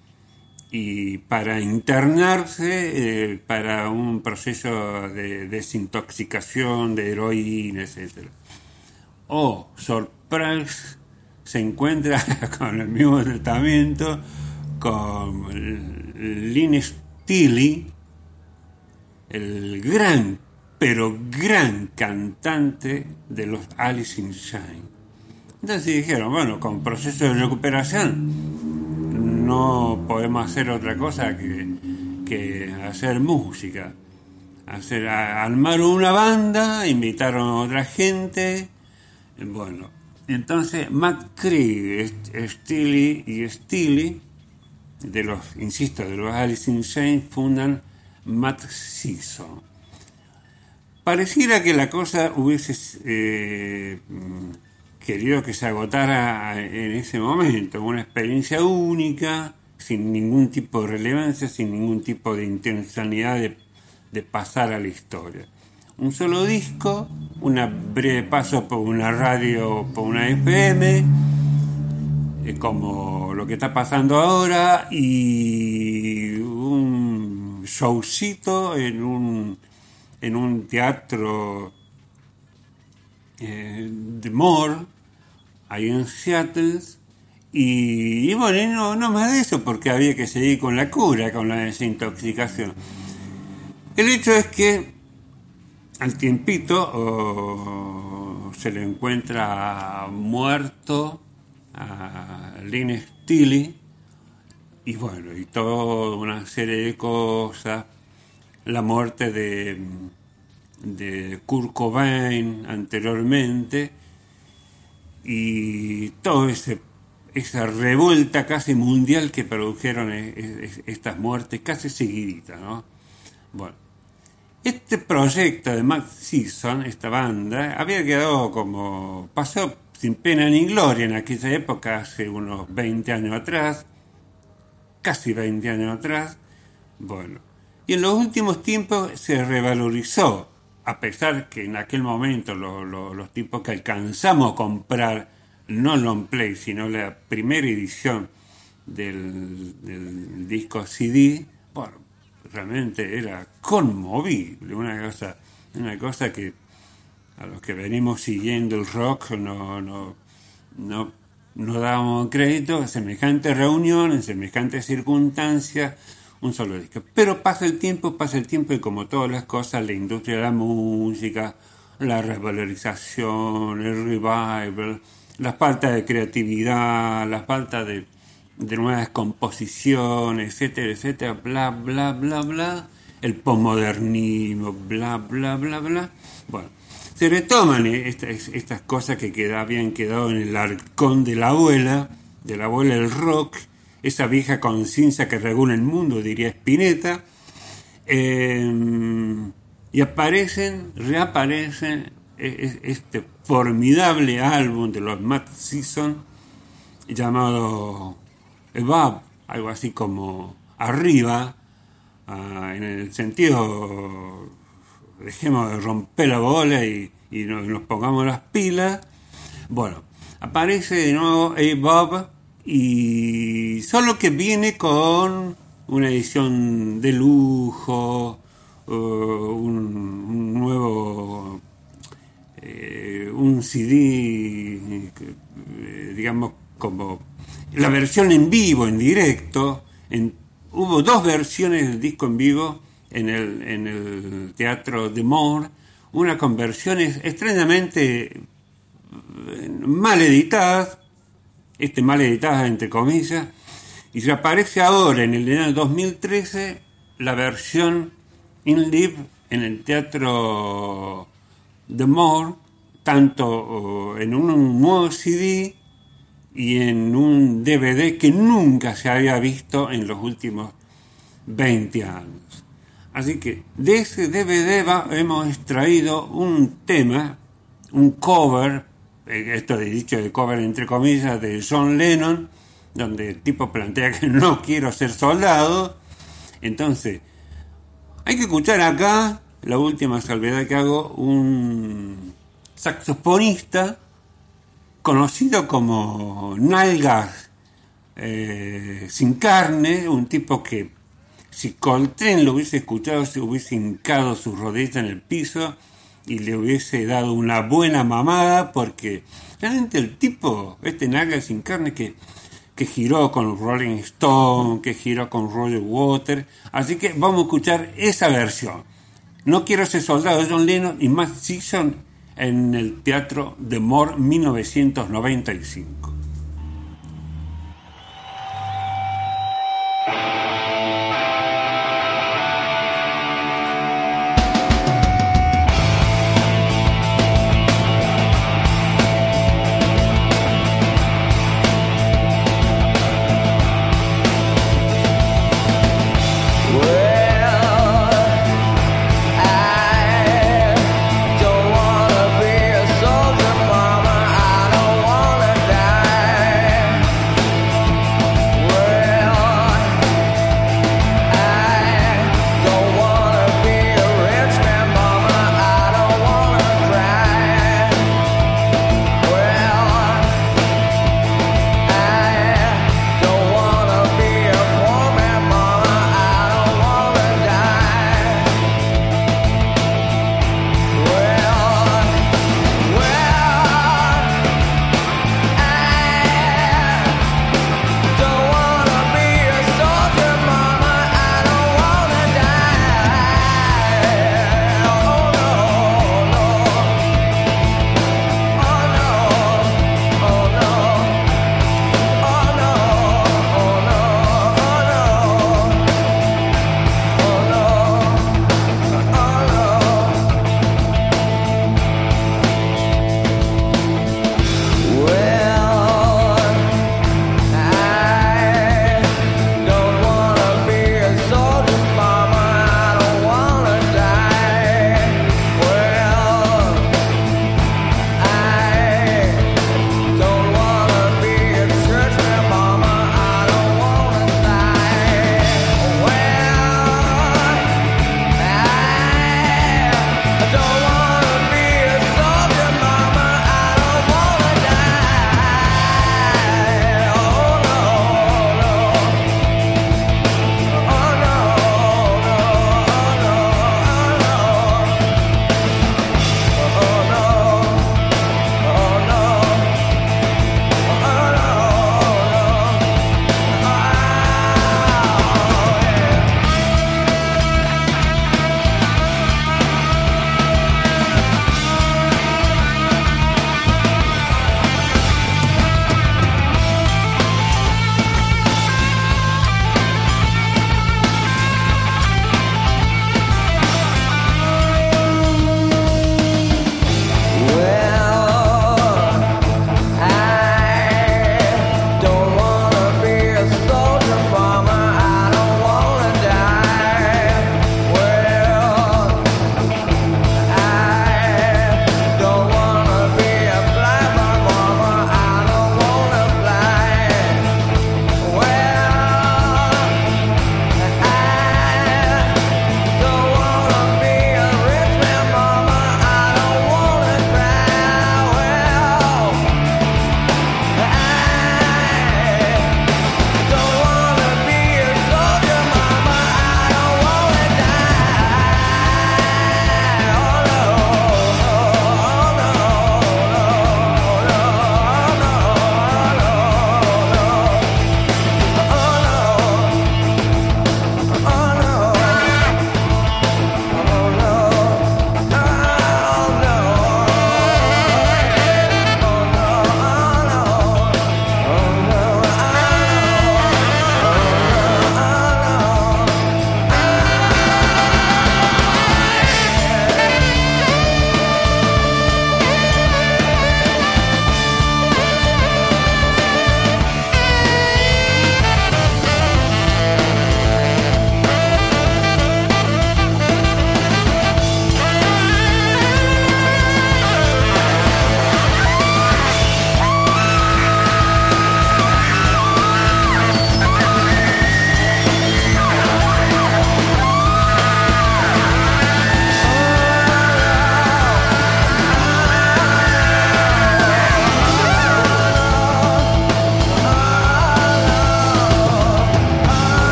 y para internarse, eh, para un proceso de desintoxicación, de heroína, etcétera. Oh, sorpresa, se encuentra con el mismo tratamiento con Linus Stilly, el gran, pero gran cantante de los Alice in Chains. Entonces dijeron, bueno, con proceso de recuperación no podemos hacer otra cosa que, que hacer música, hacer, a, armar una banda, invitaron a otra gente, bueno, entonces Matt Creedy, Stilly y Stilly, de los, insisto, de los Alice in Chains, fundan Matt Season. Pareciera que la cosa hubiese, eh, querido que se agotara en ese momento, una experiencia única, sin ningún tipo de relevancia, sin ningún tipo de intencionalidad de, de pasar a la historia. Un solo disco, un breve paso por una radio, por una F M, eh, como lo que está pasando ahora, y un showcito en un, en un teatro eh, de Moore, ahí en Seattle. Y, y bueno, y no, no más de eso, porque había que seguir con la cura, con la desintoxicación. El hecho es que al tiempito oh, se le encuentra muerto a Lynn Stilly, y bueno, y toda una serie de cosas, la muerte de, de Kurt Cobain anteriormente, y todo ese esa revuelta casi mundial que produjeron estas muertes casi seguiditas, ¿no? Bueno, este proyecto de Matt Season, esta banda, había quedado como, pasó sin pena ni gloria en aquella época, hace unos veinte años atrás, casi veinte años atrás. Bueno, y en los últimos tiempos se revalorizó, a pesar que en aquel momento lo, lo, los tipos que alcanzamos a comprar no long play, sino la primera edición del, del disco C D, bueno, realmente era conmovible, una cosa, una cosa que a los que venimos siguiendo el rock no, no, no, no dábamos crédito a semejante reunión, en semejantes circunstancias, un solo disco. Pero pasa el tiempo, pasa el tiempo, y como todas las cosas, la industria de la música, la revalorización, el revival, la falta de creatividad, la falta de, de nuevas composiciones, etcétera, etcétera, bla, bla, bla, bla, el posmodernismo, bla, bla, bla, bla. Bueno, se retoman estas, estas cosas que queda, habían quedado en el arcón de la abuela, de la abuela del rock, esa vieja conciencia que regula el mundo, diría Spinetta, eh, y aparecen, reaparecen este formidable álbum de los Matt Season llamado Above, algo así como arriba, uh, en el sentido dejemos de romper la bola y, y nos, nos pongamos las pilas. Bueno, aparece de nuevo Above, y solo que viene con una edición de lujo, uh, un, un nuevo Eh, un C D, eh, digamos, como la versión en vivo, en directo. En, hubo dos versiones del disco en vivo en el, en el teatro de Moore, una con versiones extrañamente mal editadas, este mal editadas entre comillas, y se aparece ahora en el año dos mil trece la versión in live en el teatro de Moore, tanto uh, en un nuevo C D y en un D V D que nunca se había visto en los últimos veinte años. Así que de ese D V D va, hemos extraído un tema, un cover, eh, esto de dicho de cover entre comillas, de John Lennon, donde el tipo plantea que no quiero ser soldado. Entonces, hay que escuchar acá la última salvedad que hago, un saxofonista conocido como Nalgas eh, sin carne, un tipo que si Coltrane lo hubiese escuchado se hubiese hincado su rodilla en el piso y le hubiese dado una buena mamada, porque realmente el tipo, este Nalgas sin carne, que, que giró con Rolling Stone, que giró con Roger Waters, así que vamos a escuchar esa versión. No quiero ser soldado, de John Lennon y Matt Season en el Teatro de Moore, mil novecientos noventa y cinco. Don't wanna be a soldier, mama. I don't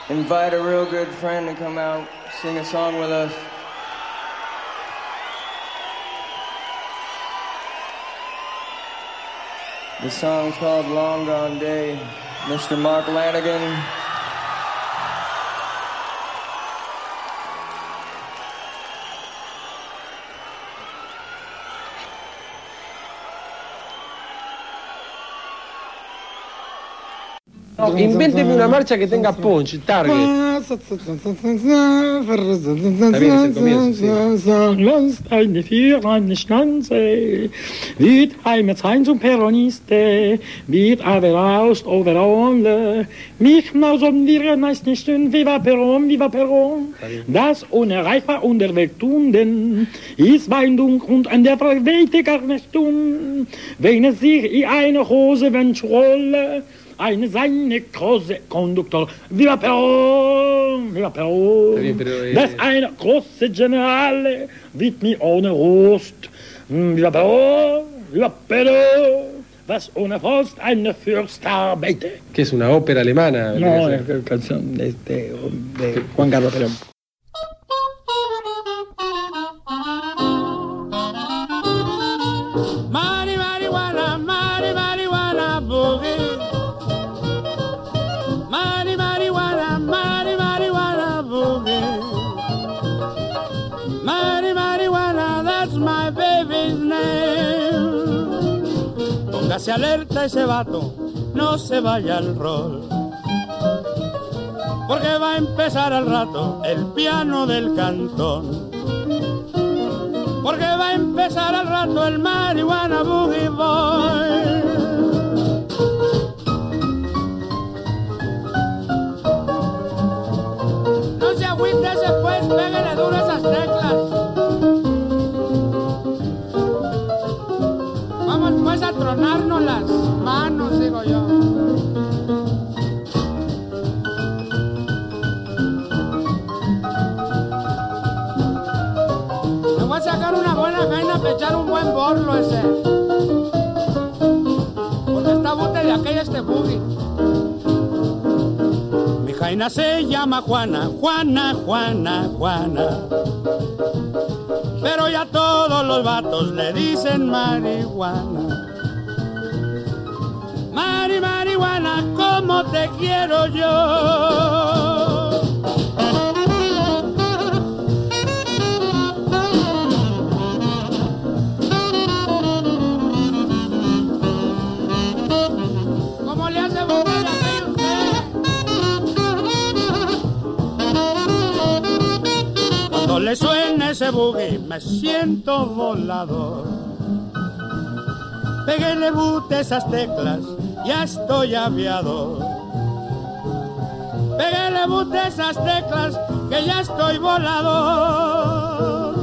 invite a real good friend to come out, sing a song with us. The song's called Long Gone Day. Mister Mark Lanigan. No, invénteme una marcha que tenga punch, target. Está bien, es el comienzo, sí. Eine für eine Schnanze, wird heimat sein zum Peroniste, wird aber aus overall, mich naus um wir meisten Stunden, viva Peron, viva Peron, das unerreichbar unterwegs tunden, ist Weindung und an der Verweite gar nicht tun, wenn es sich in eine Hose wünschrolle, eine seine große Konduktor. Viva Perón! Viva Perón! Bien, pero, eh... Das eine große Generale wird mir ohne Rost. Viva Perón! Viva Perón! Was ohne Frost eine Fürstarbeit. ¿Qué es una ópera alemana? No, es una canción de, de, de Juan Carlos Perón. Mari, marihuana, mari, marihuana, boogie. Mari, marihuana, mari, marihuana, boogie. Mari, marihuana, that's my baby's name. Póngase alerta ese vato, no se vaya al rol. Porque va a empezar al rato el piano del cantón. Porque va a empezar al rato el marihuana boogie boy. No se agüite después, pégale duro esas teclas. Vamos pues a tronarnos las manos, digo yo. Me voy a sacar una buena jaina para echar un buen borlo ese. Porque está bote de aquella este boogie. Mi jaina se llama Juana, Juana, Juana, Juana. Pero ya todos los vatos le dicen marihuana. Mari, marihuana, como te quiero yo. ¿Cómo le hace botella a usted? Cuando le suena ese boogie me siento volador. Péguele bute esas teclas, ya estoy aviador. Péguele bute esas teclas, que ya estoy volador.